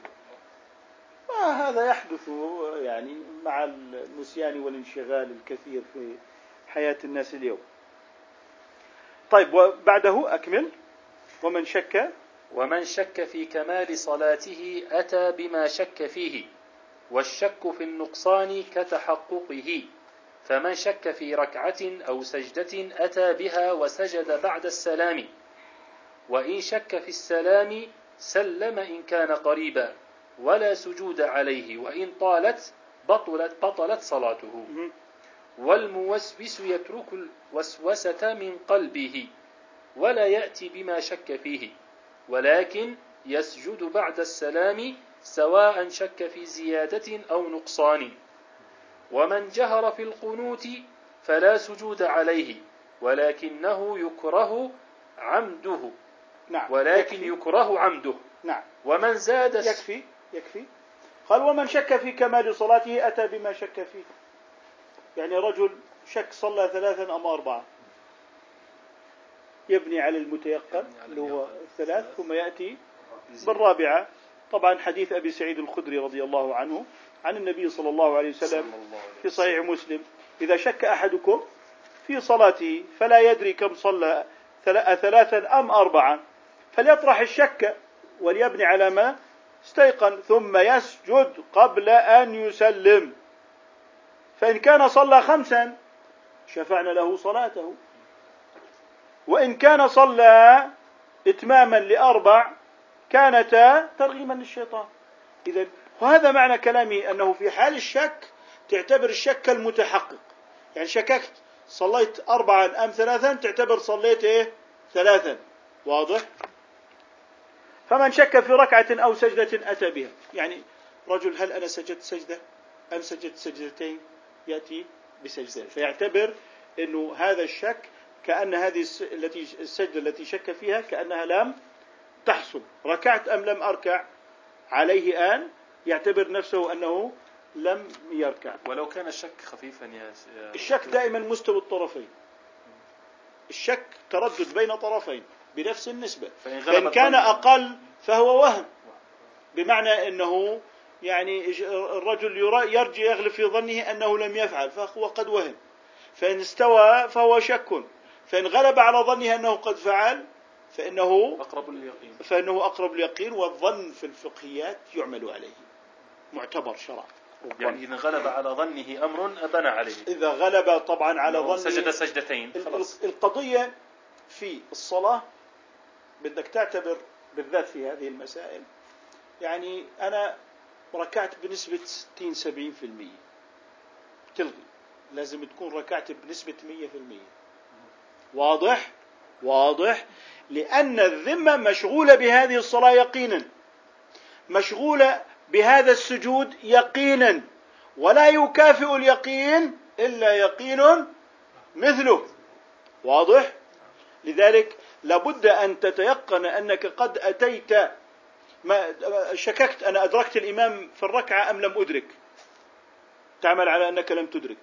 A: هذا يحدث يعني مع النسيان والانشغال الكثير في حياة الناس اليوم. طيب، وبعده أكمل. ومن شك
B: ومن شك في كمال صلاته أتى بما شك فيه، والشك في النقصان كتحققه. فمن شك في ركعة أو سجدة أتى بها وسجد بعد السلام، وإن شك في السلام سلم إن كان قريبا، ولا سجود عليه، وإن طالت بطلت بطلت صلاته. والموسوس يترك الوسوسة من قلبه ولا يأتي بما شك فيه، ولكن يسجد بعد السلام سواء شك في زيادة أو نقصان. ومن جهر في القنوت فلا سجود عليه، ولكنه يكره عمده.
A: نعم.
B: ولكن
A: يكفي.
B: يكره عمده.
A: نعم.
B: ومن زاد
A: يكفي يكفي قال: ومن شك في كمال صلاته أتى بما شك فيه. يعني رجل شك صلى ثلاثا أم أربعة، يبني على المتيقن اللي هو الثلاث ثم يأتي بالرابعة. طبعا حديث أبي سعيد الخدري رضي الله عنه عن النبي صلى الله عليه وسلم في صحيح مسلم: إذا شك أحدكم في صلاته فلا يدري كم صلى ثلاثا أم أربعة فليطرح الشك وليبني على ما استيقن، ثم يسجد قبل أن يسلم، فإن كان صلى خمسا شفعنا له صلاته، وإن كان صلى إتماما لأربع كانتا ترغيما للشيطان. إذن وهذا معنى كلامي، أنه في حال الشك تعتبر الشك المتحقق، يعني شككت صليت أربعا أم ثلاثا تعتبر صليت إيه؟ ثلاثا. واضح؟ فمن شك في ركعة أو سجدة أتى بها، يعني رجل هل أنا سجدت سجدة أم سجدت سجدتين، يأتي بسجدة، فيعتبر أنه هذا الشك كأن هذه التي السجدة التي شك فيها كأنها لم تحصل، ركعت أم لم أركع، عليه أن يعتبر نفسه أنه لم يركع.
B: ولو كان الشك خفيفا يا
A: الشك دائما مستوى الطرفين، الشك تردد بين طرفين بنفس النسبة، فإن كان أقل فهو وهم، بمعنى أنه يعني الرجل يرجع يغلب في ظنه أنه لم يفعل فهو قد وهم، فإن استوى فهو شك، فإن غلب على ظنه أنه قد فعل فإنه
B: أقرب اليقين
A: فإنه أقرب اليقين. والظن في الفقهيات يعمل عليه، معتبر شرعا.
B: يعني إذا غلب على ظنه أمر أبنى عليه،
A: إذا غلب طبعا على ظنه
B: سجد سجدتين خلاص.
A: القضية في الصلاة بدك تعتبر بالذات في هذه المسائل، يعني أنا ركعت بنسبة ستين سبعين في المية تلغي، لازم تكون ركعت بنسبة مية في المية. واضح؟ واضح؟ لأن الذمة مشغولة بهذه الصلاة يقينا، مشغولة بهذا السجود يقينا، ولا يكافئ اليقين إلا يقين مثله. واضح؟ لذلك لابد أن تتيقن أنك قد أتيت، ما شككت أنا أدركت الإمام في الركعة أم لم أدرك، تعمل على أنك لم تدرك.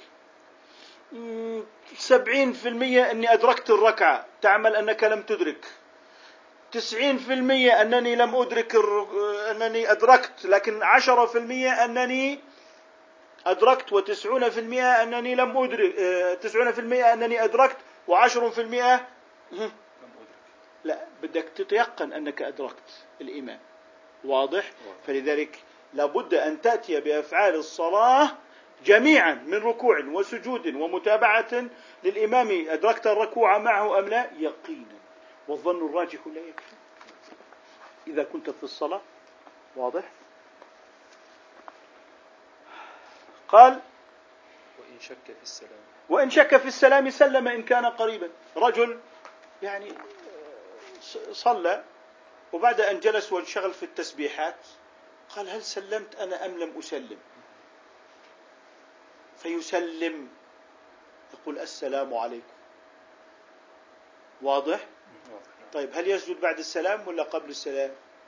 A: سبعين في المية أني أدركت الركعة، تعمل أنك لم تدرك. تسعين في المية أنني لم أدرك أنني أدركت، لكن عشرة في المية أنني أدركت، وتسعون في المية أنني لم أدرك، تسعون في المية أنني أدركت، وعشر في المية لا، بدك تتيقن أنك أدركت الإمام. واضح؟ فلذلك لابد أن تأتي بأفعال الصلاة جميعا من ركوع وسجود ومتابعة للإمام، أدركت الركوع معه أم لا، يقينا، والظن الراجح لا يكفي إذا كنت في الصلاة. واضح؟ قال
B: وإن شك في السلام
A: وإن شك في السلام سلم إن كان قريبا. رجل يعني صلى وبعد أن جلس وانشغل في التسبيحات قال هل سلمت أنا أم لم أسلم؟ فيسلم، يقول السلام عليكم. واضح؟ طيب هل يسجد بعد السلام ولا قبل السلام؟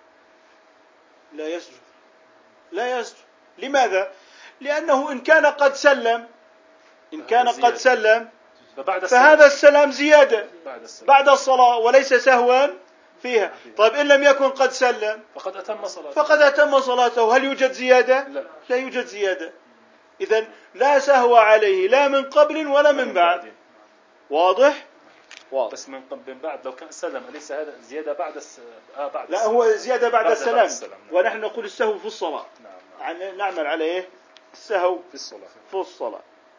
A: لا يسجد، لا يسجد. لماذا؟ لأنه إن كان قد سلم إن كان قد سلم فهذا السلام زيادة بعد الصلاة وليس سهوا فيها. طيب إن لم يكن قد سلم
B: فقد أتم صلاته
A: فقد أتم صلاته. هل يوجد زيادة؟
B: لا,
A: لا يوجد زيادة. إذن لا سهو عليه لا من قبل ولا من بعد. واضح؟ واضح.
B: بس من قبل بعد لو كان سلم أليس هذا زيادة بعد الس... آه بعد
A: لا، هو زيادة بعد, بعد السلام, بعد
B: السلام. نعم.
A: ونحن نقول السهو في الصلاة.
B: نعم.
A: نعم. نعمل عليه السهو
B: في الصلاة.
A: في الصلاة.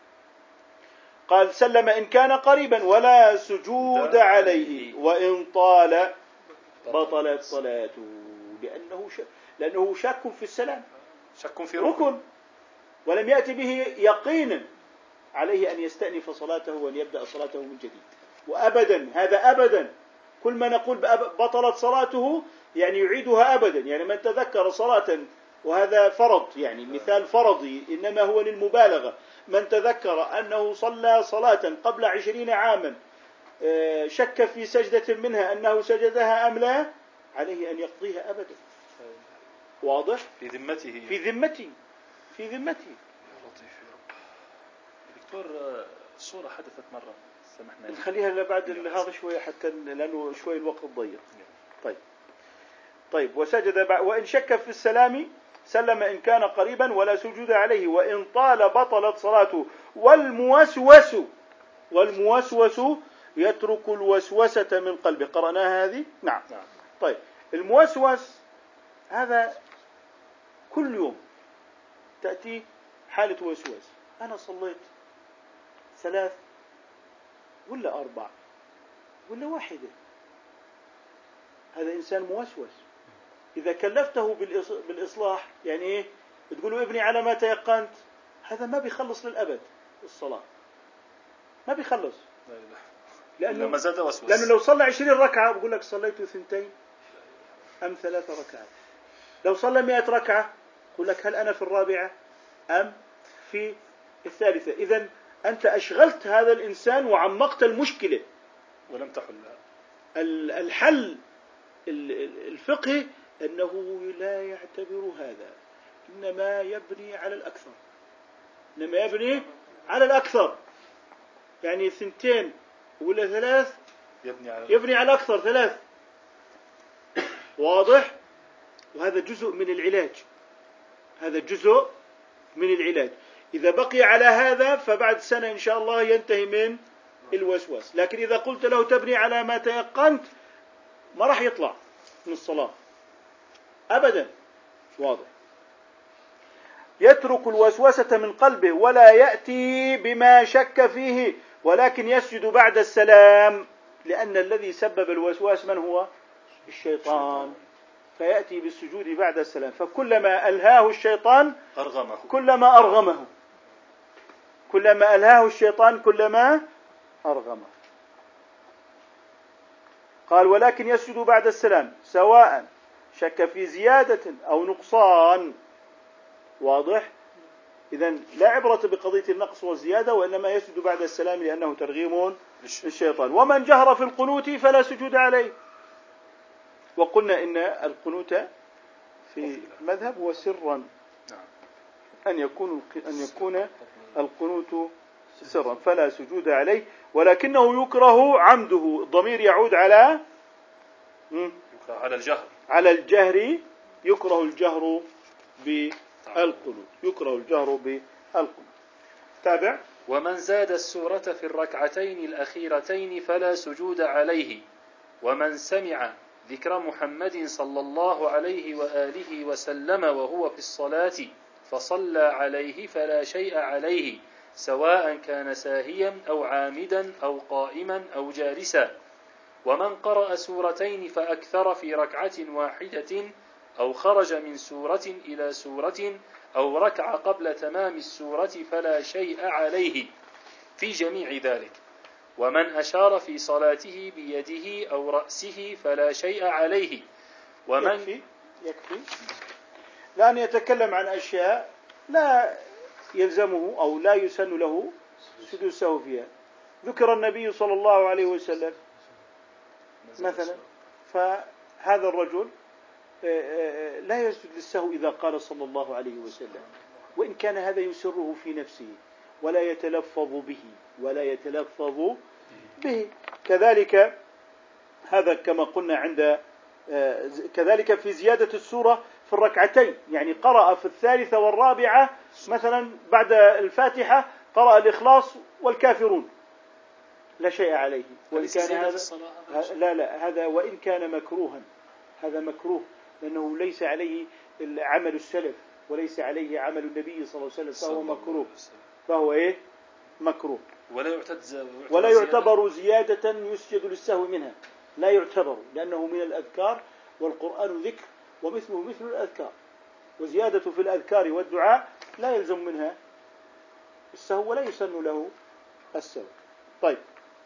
A: قال سلم إن كان قريبا ولا سجود عليه وإن طال بطلت صلاته، لأنه ش... لأنه شك في السلام،
B: شك في
A: ركن ولم يأتي به يقينا، عليه أن يستأنف صلاته وأن يبدأ صلاته من جديد. وأبدا، هذا أبدا، كل ما نقول بطلت صلاته يعني يعيدها أبدا. يعني من تذكر صلاة، وهذا فرض يعني مثال فرضي إنما هو للمبالغة، من تذكر أنه صلى صلاة قبل عشرين عاما شك في سجدة منها أنه سجدها أم لا، عليه أن يقضيها أبدا. واضح؟
B: في ذمته
A: في ذمته في ذمته
B: يا لطيف يا رب. دكتور، صورة حدثت مرة سمحنا
A: نخليها لبعد هذا شوية حتى لأنه شوي الوقت ضيق. طيب طيب وسجد بعد وإن شك في السلام سلم إن كان قريبا ولا سجود عليه وإن طال بطلت صلاته. والموسوس والموسوس يترك الوسوسة من قلبه. قرأناها هذه؟ نعم.
B: نعم.
A: طيب الموسوس هذا كل يوم تأتي حالة وسواس، أنا صليت ثلاث ولا أربع ولا واحدة، هذا إنسان موسوس. إذا كلفته بالإصلاح يعني إيه؟ تقولوا ابني على ما تيقنت، هذا ما بيخلص للأبد الصلاة، ما بيخلص. لأنه,
B: ما زاد وسوس.
A: لأنه لو صلى عشرين ركعة بقول لك صليت ثنتين أم ثلاثة ركعات. لو صلى مئة ركعة بقول لك هل أنا في الرابعة أم في الثالثة. إذن أنت أشغلت هذا الإنسان وعمقت المشكلة
B: ولم تحلها.
A: الحل الفقهي أنه لا يعتبر هذا، إنما يبني على الأكثر، إنما يبني على الأكثر. يعني ثنتين ولا ثلاث
B: يبني على,
A: يبني على أكثر ثلاث. واضح؟ وهذا جزء من العلاج، هذا جزء من العلاج. إذا بقي على هذا فبعد سنة إن شاء الله ينتهي من الوسواس. لكن إذا قلت له تبني على ما تيقنت ما راح يطلع من الصلاة أبدا. واضح؟ يترك الوسوسة من قلبه ولا يأتي بما شك فيه ولكن يسجد بعد السلام، لأن الذي سبب الوسواس من هو؟ الشيطان، فيأتي بالسجود بعد السلام. فكلما ألهاه الشيطان
B: أرغمه،
A: كلما أرغمه. كلما ألهاه الشيطان كلما أرغمه. قال ولكن يسجد بعد السلام سواء شك في زيادة أو نقصان. واضح؟ إذن لا عبرة بقضية النقص والزيادة، وإنما يسجد بعد السلام لأنه ترغيم للشيطان. ومن جهر في القنوت فلا سجود عليه. وقلنا إن القنوت في المذهب هو سرا، أن يكون أن يكون القنوت سرا فلا سجود عليه، ولكنه يكره عمده. الضمير يعود على
B: على الجهر
A: على الجهر يكره الجهر بالقنوت يكره الجهر بالقنوت. تابع.
B: ومن زاد السورة في الركعتين الأخيرتين فلا سجود عليه. ومن سمع ذكر محمد صلى الله عليه وآله وسلم وهو في الصلاة فصلى عليه فلا شيء عليه، سواء كان ساهيا أو عامدا أو قائما أو جالسا. ومن قرأ سورتين فأكثر في ركعة واحدة أو خرج من سورة إلى سورة أو ركع قبل تمام السورة فلا شيء عليه في جميع ذلك. ومن أشار في صلاته بيده أو رأسه فلا شيء عليه. ومن
A: يكفي, يكفي. لأن يتكلم عن أشياء لا يلزمه أو لا يسن له سجود السهو فيها. ذكر النبي صلى الله عليه وسلم مثلا، فهذا الرجل لا يسجد للسهو إذا قال صلى الله عليه وسلم، وإن كان هذا يسره في نفسه ولا يتلفظ به ولا يتلفظ به. كذلك هذا كما قلنا عند كذلك في زيادة السورة في الركعتين، يعني قرأ في الثالثة والرابعة مثلا بعد الفاتحة قرأ الإخلاص والكافرون لا شيء عليه، وإن كان هذا لا لا هذا وإن كان مكروها، هذا مكروه لأنه ليس عليه عمل السلف وليس عليه عمل النبي صلى الله عليه وسلم، فهو مكروه، فهو إيه مكروه.
B: ولا يعتد
A: ولا يعتبر زيادة يسجد للسهو منها، لا يعتبر، لأنه من الأذكار والقرآن ذكر ومثله مثل الأذكار، وزيادة في الأذكار والدعاء لا يلزم منها السهو ولا يسن له السهو. طيب،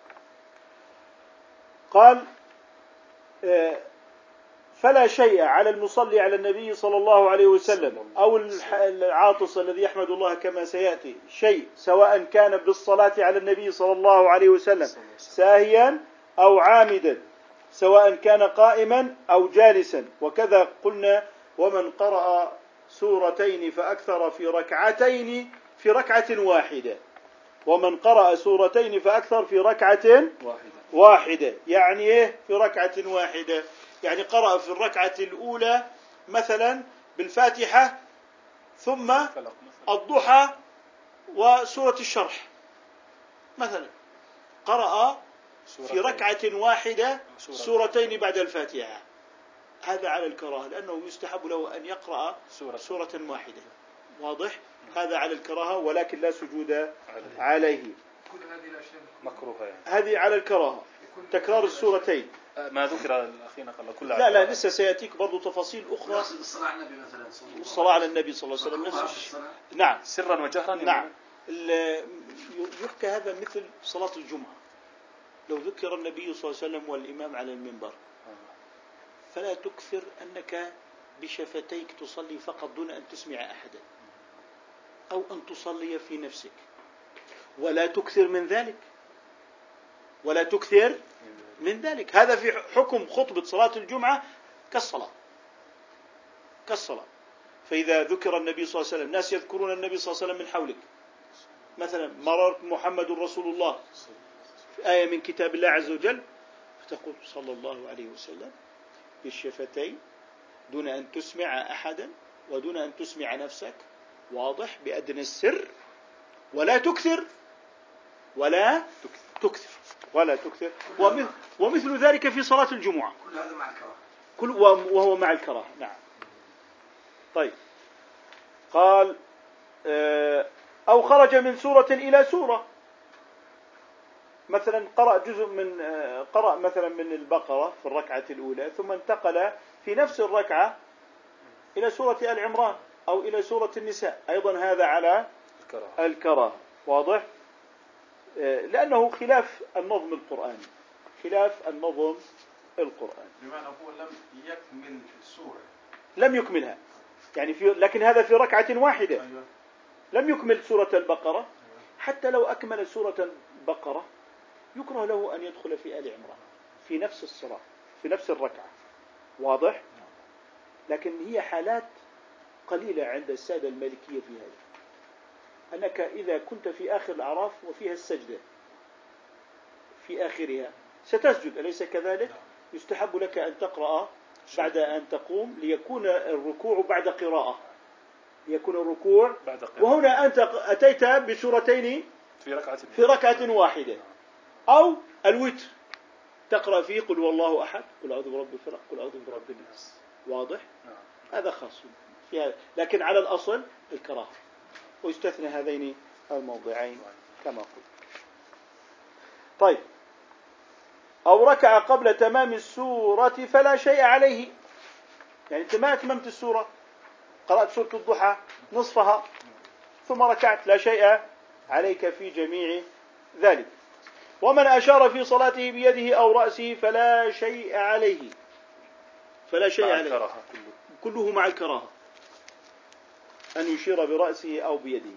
A: قال فلا شيء على المصلي على النبي صلى الله عليه وسلم أو العاطس الذي يحمد الله كما سيأتي شيء، سواء كان بالصلاة على النبي صلى الله عليه وسلم ساهيا أو عامدا، سواء كان قائما أو جالسا. وكذا قلنا ومن قرأ سورتين فأكثر في ركعتين في ركعة واحدة ومن قرأ سورتين فأكثر في ركعة واحدة يعني إيه في ركعة واحدة؟ يعني قرأ في الركعة الأولى مثلا بالفاتحة ثم الضحى وسورة الشرح مثلا، قرأ في ركعة واحدة سورتين بعد الفاتحة، هذا على الكراهة لأنه يستحب له أن يقرأ سورة واحدة. واضح؟ هذا على الكراهة ولكن لا سجود عليه.
C: كل هذه الأشياء
B: مكروهة يعني.
A: هذه على الكراهة، تكرار السورتين.
B: ما ذكر الأخير قال كلها.
A: لا لا لسه سيأتيك برضو تفاصيل أخرى.
C: الصلاة على النبي مثلا،
A: الصلاة على النبي صلى الله عليه وسلم نفس الشيء. نعم
B: سرا وجهرا.
A: نعم. يحكى هذا مثل صلاة الجمعة، لو ذكر النبي صلى الله عليه وسلم والإمام على المنبر فلا تكثر أنك بشفتيك تصلي فقط دون أن تسمع أحدا، أو أن تصلي في نفسك، ولا تكثر من ذلك ولا تكثر من ذلك. هذا في حكم خطبة صلاة الجمعة كالصلاة كالصلاة. فإذا ذكر النبي صلى الله عليه وسلم، الناس يذكرون النبي صلى الله عليه وسلم من حولك، مثلا مرر محمد رسول الله في آية من كتاب الله عز وجل، فتقول صلى الله عليه وسلم بالشفتين دون أن تسمع أحدا ودون أن تسمع نفسك، واضح، بأدنى السر، ولا تكثر ولا تكثر ولا تكثر ومثل, ومثل ذلك في صلاة الجمعة،
C: كل هذا مع الكراهة،
A: كل وهو مع الكراهة. نعم. طيب، قال أو خرج من سورة إلى سورة، مثلا قرأ جزء من قرأ مثلا من البقرة في الركعة الأولى ثم انتقل في نفس الركعة إلى سورة آل عمران أو إلى سورة النساء، أيضا هذا على الكراهة. واضح؟ لأنه خلاف النظم القرآني، خلاف النظم القرآني.
C: بمعنى هو لم يكمل السورة،
A: لم يكملها يعني في، لكن هذا في ركعة واحدة.
C: أيوة.
A: لم يكمل سورة البقرة. حتى لو أكمل سورة البقرة يكره له أن يدخل في آل عمران في نفس الصلاة في نفس الركعة. واضح؟ لكن هي حالات قليلة عند السادة المالكية في هذا، أنك إذا كنت في آخر الأعراف وفيها السجدة في آخرها ستسجد، أليس كذلك؟ يستحب لك أن تقرأ بعد أن تقوم ليكون الركوع بعد قراءة، ليكون الركوع بعد قراءة. وهنا أنت أتيت بسورتين
B: في ركعة
A: في ركعة واحدة، أو الوتر تقرأ فيه قل هو الله أحد، قل أعوذ برب الفلق، قل أعوذ برب الناس. واضح؟ هذا خاص فيها، لكن على الأصل الكراهة، ويستثنى هذين الموضعين كما قلت. طيب، أو ركع قبل تمام السورة فلا شيء عليه، يعني أنت ما أتممت السورة، قرأت سورة الضحى نصفها ثم ركعت، لا شيء عليك في جميع ذلك. ومن أشار في صلاته بيده أو رأسه فلا شيء عليه، فلا شيء عليه كله. كله مع الكراهة أن يشير برأسه أو بيده.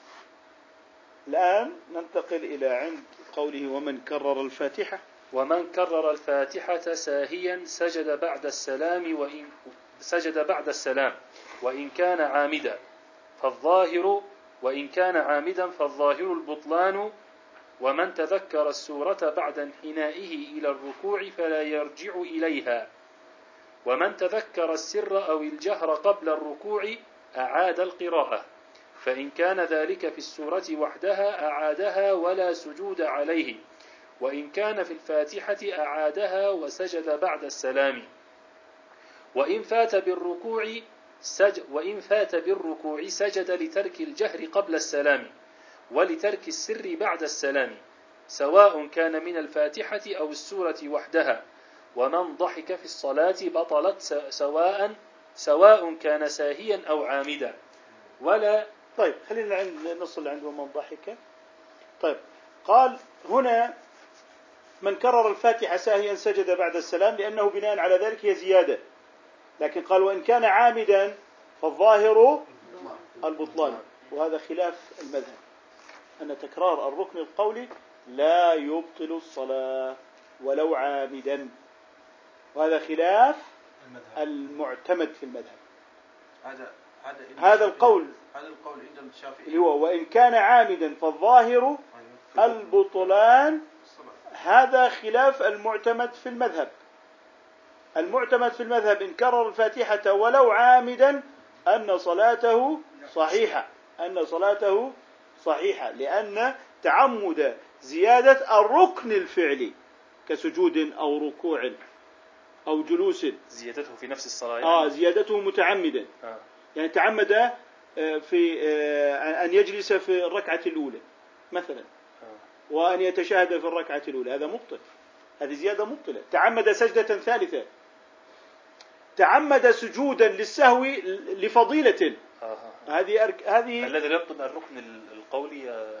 A: الآن ننتقل إلى عند قوله ومن كرر الفاتحة.
B: ومن كرر الفاتحة ساهيا سجد بعد السلام وإن سجد بعد السلام وإن كان عامدا فالظاهر وإن كان عامدا فالظاهر البطلان. ومن تذكر السورة بعد انحنائه إلى الركوع فلا يرجع إليها. ومن تذكر السر أو الجهر قبل الركوع أعاد القراءة، فإن كان ذلك في السورة وحدها أعادها ولا سجود عليه، وإن كان في الفاتحة أعادها وسجد بعد السلام. وإن فات بالركوع سجد وإن فات بالركوع سجد لترك الجهر قبل السلام ولترك السر بعد السلام، سواء كان من الفاتحة أو السورة وحدها. ومن ضحك في الصلاة بطلت سواء سواء كان ساهيا أو عامدا ولا.
A: طيب خلينا نصل عند ومن ضحك. طيب قال هنا من كرر الفاتحة ساهيا سجد بعد السلام، لأنه بناء على ذلك هي زيادة، لكن قال وإن كان عامدا فالظاهر البطلان، وهذا خلاف المذهب أن تكرار الركن القولي لا يبطل الصلاة ولو عامدا، وهذا خلاف المعتمد في المذهب.
C: هذا
A: هذا القول
C: هذا القول عند الشافعي
A: اللي هو وإن كان عامدا فالظاهر البطلان، هذا خلاف المعتمد في المذهب. المعتمد في المذهب إن كرر الفاتحة ولو عامدا أن صلاته صحيحة، أن صلاته صحيحة، لأن تعمد زيادة الركن الفعلي كسجود أو ركوع أو جلوس،
B: زيادته في نفس الصلاة يعني.
A: آه زيادته متعمدا، آه. يعني تعمد في أن يجلس في الركعة الأولى مثلا، آه. وأن يتشاهد في الركعة الأولى، هذا مبطل، هذه زيادة مبطلة. تعمد سجدة ثالثة، تعمد سجودا للسهو لفضيلة،
B: آه.
A: هذه أرك... هذه
B: الذي يبطل الركن القولي،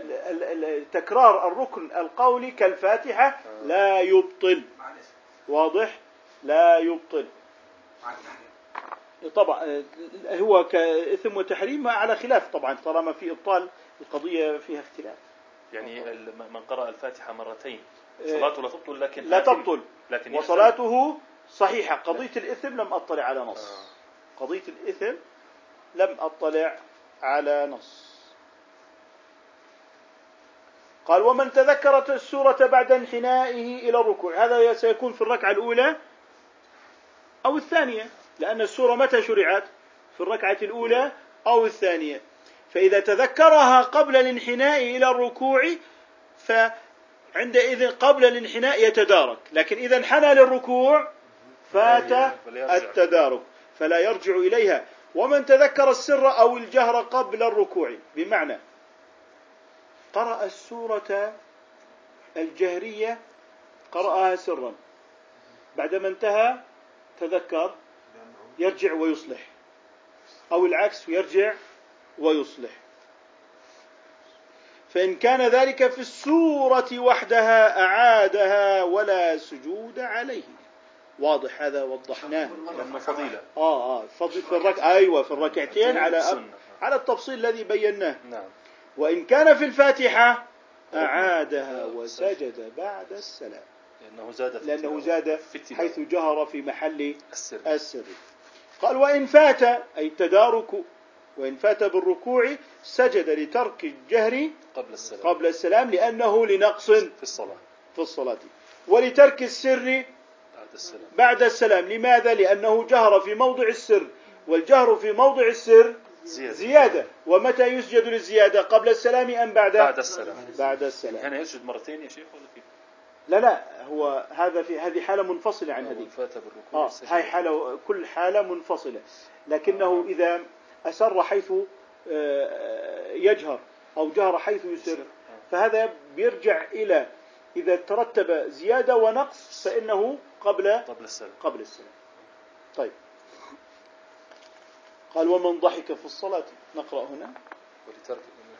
A: تكرار الركن القولي كالفاتحة آه. لا يبطل. واضح؟ لا يبطل طبعا، هو كإثم وتحريم على خلاف طبعا، طالما في إبطال القضية فيها اختلاف.
B: يعني من قرأ الفاتحة مرتين صلاته لا تبطل، لكن
A: لا تبطل
B: لكن
A: وصلاته صحيحة. قضية الإثم لم أطلع على نص، قضية الإثم لم أطلع على نص. قال ومن تذكرت السورة بعد انحنائه إلى الركوع، هذا سيكون في الركعة الأولى أو الثانية، لأن السورة متى شرعت؟ في الركعة الأولى أو الثانية. فإذا تذكرها قبل الانحناء إلى الركوع فعندئذ قبل الانحناء يتدارك، لكن إذا انحنى للركوع فات التدارك فلا يرجع إليها. ومن تذكر السر أو الجهر قبل الركوع، بمعنى قرأ السورة الجهرية قرأها سرا، بعدما انتهى تذكر يرجع ويصلح، أو العكس يرجع ويصلح. فإن كان ذلك في السورة وحدها أعادها ولا سجود عليه. واضح هذا وضحناه
B: لأنه فضيلة.
A: آه آه فضل في الركع أيوة في الركعتين على أب... على التفصيل الذي بيناه.
B: نعم.
A: وإن كان في الفاتحة أعادها وسجد بعد السلام
B: لأنه زاد في
A: لأنه زاد حيث جهر في محل
B: السر.
A: السر. قال وإن فات أي التدارك، وإن فات بالركوع سجد لترك الجهر
B: قبل السلام,
A: قبل السلام لأنه لنقص
B: في الصلاة
A: في الصلاة، ولترك السر
B: بعد السلام.
A: بعد السلام. لماذا؟ لأنه جهر في موضع السر، والجهر في موضع السر
B: زيادة,
A: زيادة. ومتى يسجد للزيادة؟ قبل السلام أم بعد
B: بعد السلام؟
A: بعد السلام.
B: هنا يسجد مرتين يا شيخ ولا كيف؟
A: لا لا هو هذا في هذه حالة منفصلة عن هذه.
B: فات بالركوع
A: آه هاي حالة، كل حالة منفصلة. لكنه إذا أسر حيث يجهر أو جهر حيث يسر فهذا بيرجع إلى إذا ترتب زيادة ونقص فإنه قبل
B: قبل السلام.
A: قبل السلام. طيب قال ومن ضحك في الصلاة، نقرأ هنا
B: ولترك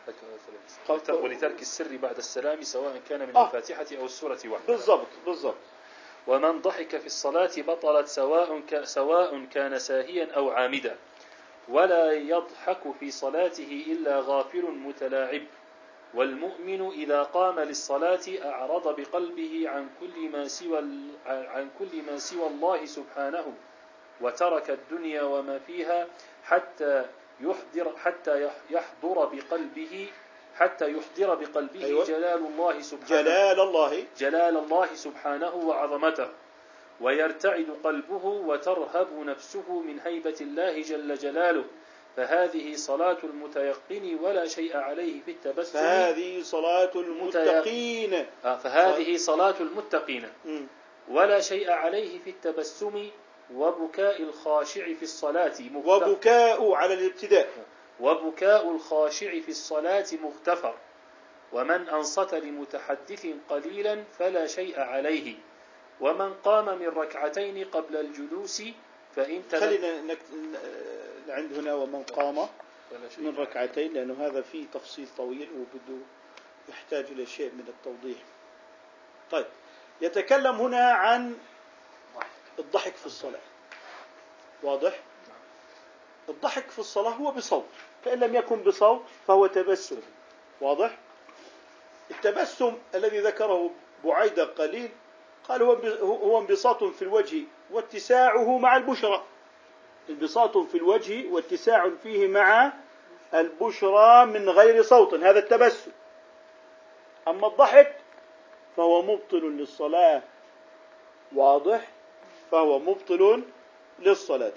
B: ولترك السر بعد السلام سواء كان من آه. الفاتحة أو السورة وحدها.
A: بالضبط بالضبط.
B: ومن ضحك في الصلاة بطلت سواء سواء كان ساهيا أو عامدا، ولا يضحك في صلاته إلا غافل متلاعب. والمؤمن إذا قام للصلاة أعرض بقلبه عن كل ما سوى عن كل ما سوى الله سبحانه، وترك الدنيا وما فيها حتى يحضر حتى يحضر بقلبه حتى يحضر بقلبه أيوة. جلال الله سبحانه
A: جلال الله
B: جلال الله سبحانه وعظمته، ويرتعد قلبه وترهب نفسه من هيبة الله جل جلاله. فهذه صلاة المتيقن ولا شيء عليه في التبسم.
A: فهذه صلاة المتقين
B: آه فهذه صلاة المتقين ولا شيء عليه في التبسم. وبكاء الخاشع في الصلاة مغتفر.
A: وبكاء على الابتداء.
B: وبكاء الخاشع في الصلاة مغتفر. ومن أنصت لمتحدث قليلا فلا شيء عليه. ومن قام من ركعتين قبل الجلوس فإن
A: خلينا نك... عند هنا ومن قام من ركعتين، لأنه هذا فيه تفصيل طويل وبده يحتاج إلى شيء من التوضيح. طيب يتكلم هنا عن الضحك في الصلاة. واضح؟ الضحك في الصلاة هو بصوت، فإن لم يكن بصوت فهو تبسم. واضح؟ التبسم الذي ذكره بعيدة قليل قال هو هو انبساط في الوجه واتساعه مع البشرة. انبساط في الوجه واتساع فيه مع البشرة من غير صوت، هذا التبسم. أما الضحك فهو مبطل للصلاة. واضح؟ فهو مبطل للصلاة.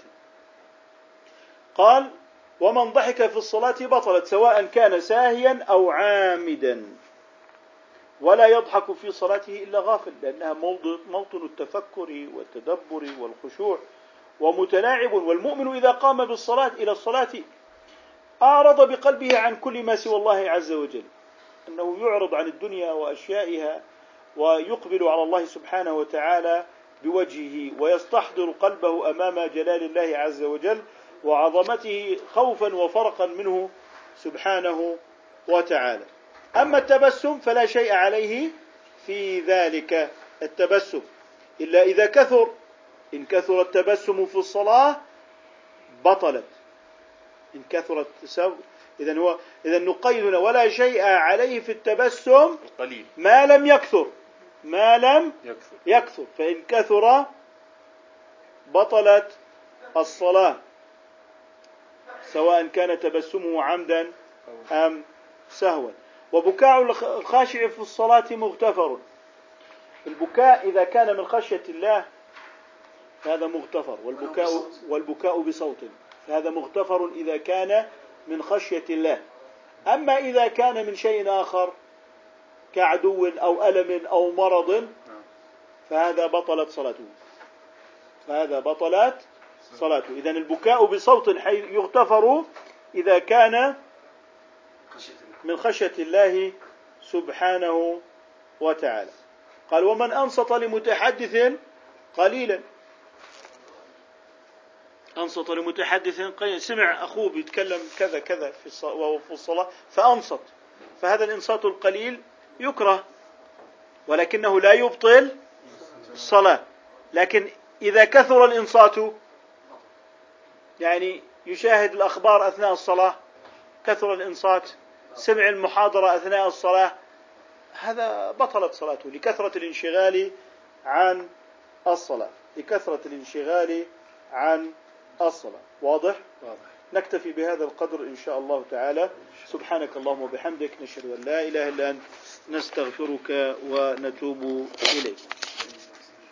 A: قال ومن ضحك في الصلاة بطلت سواء كان ساهيا أو عامدا، ولا يضحك في صلاته إلا غافل، لأنها موطن التفكر والتدبر والخشوع، ومتلاعب. والمؤمن إذا قام بالصلاة إلى الصلاة أعرض بقلبه عن كل ما سوى الله عز وجل، أنه يعرض عن الدنيا وأشيائها ويقبل على الله سبحانه وتعالى بوجهه، ويستحضر قلبه أمام جلال الله عز وجل وعظمته خوفا وفرقا منه سبحانه وتعالى. أما التبسم فلا شيء عليه في ذلك التبسم إلا إذا كثر. إن كثر التبسم في الصلاة بطلت. إن كثرت إذن هو إذن نقيد ولا شيء عليه في التبسم
B: القليل
A: ما لم يكثر ما لم
B: يكثر,
A: يكثر. فإن كثر بطلت الصلاة سواء كان تبسمه عمدا أم سهوا. وبكاء الخاشع في الصلاة مغتفر. البكاء إذا كان من خشية الله هذا مغتفر، والبكاء والبكاء بصوت هذا مغتفر إذا كان من خشية الله. أما إذا كان من شيء آخر كعدو أو ألم أو مرض فهذا بطلت صلاته فهذا بطلت صلاته. إذن البكاء بصوت يغتفر إذا كان من خشية الله سبحانه وتعالى. قال ومن أنصت لمتحدث قليلا. أنصت لمتحدث قليلا، سمع أخوه بيتكلم كذا كذا في وهو في الصلاة فأنصت فهذا الإنصات القليل يكره، ولكنه لا يبطل الصلاة. لكن إذا كثر الإنصات، يعني يشاهد الأخبار أثناء الصلاة، كثر الإنصات، سمع المحاضرة أثناء الصلاة، هذا بطلت صلاته لكثرة الانشغال عن الصلاة، لكثرة الانشغال عن الصلاة. واضح؟
B: واضح.
A: نكتفي بهذا القدر إن شاء الله تعالى. سبحانك اللهم وبحمدك، نشهد أن لا إله إلا أنت، نستغفرك ونتوب إليك.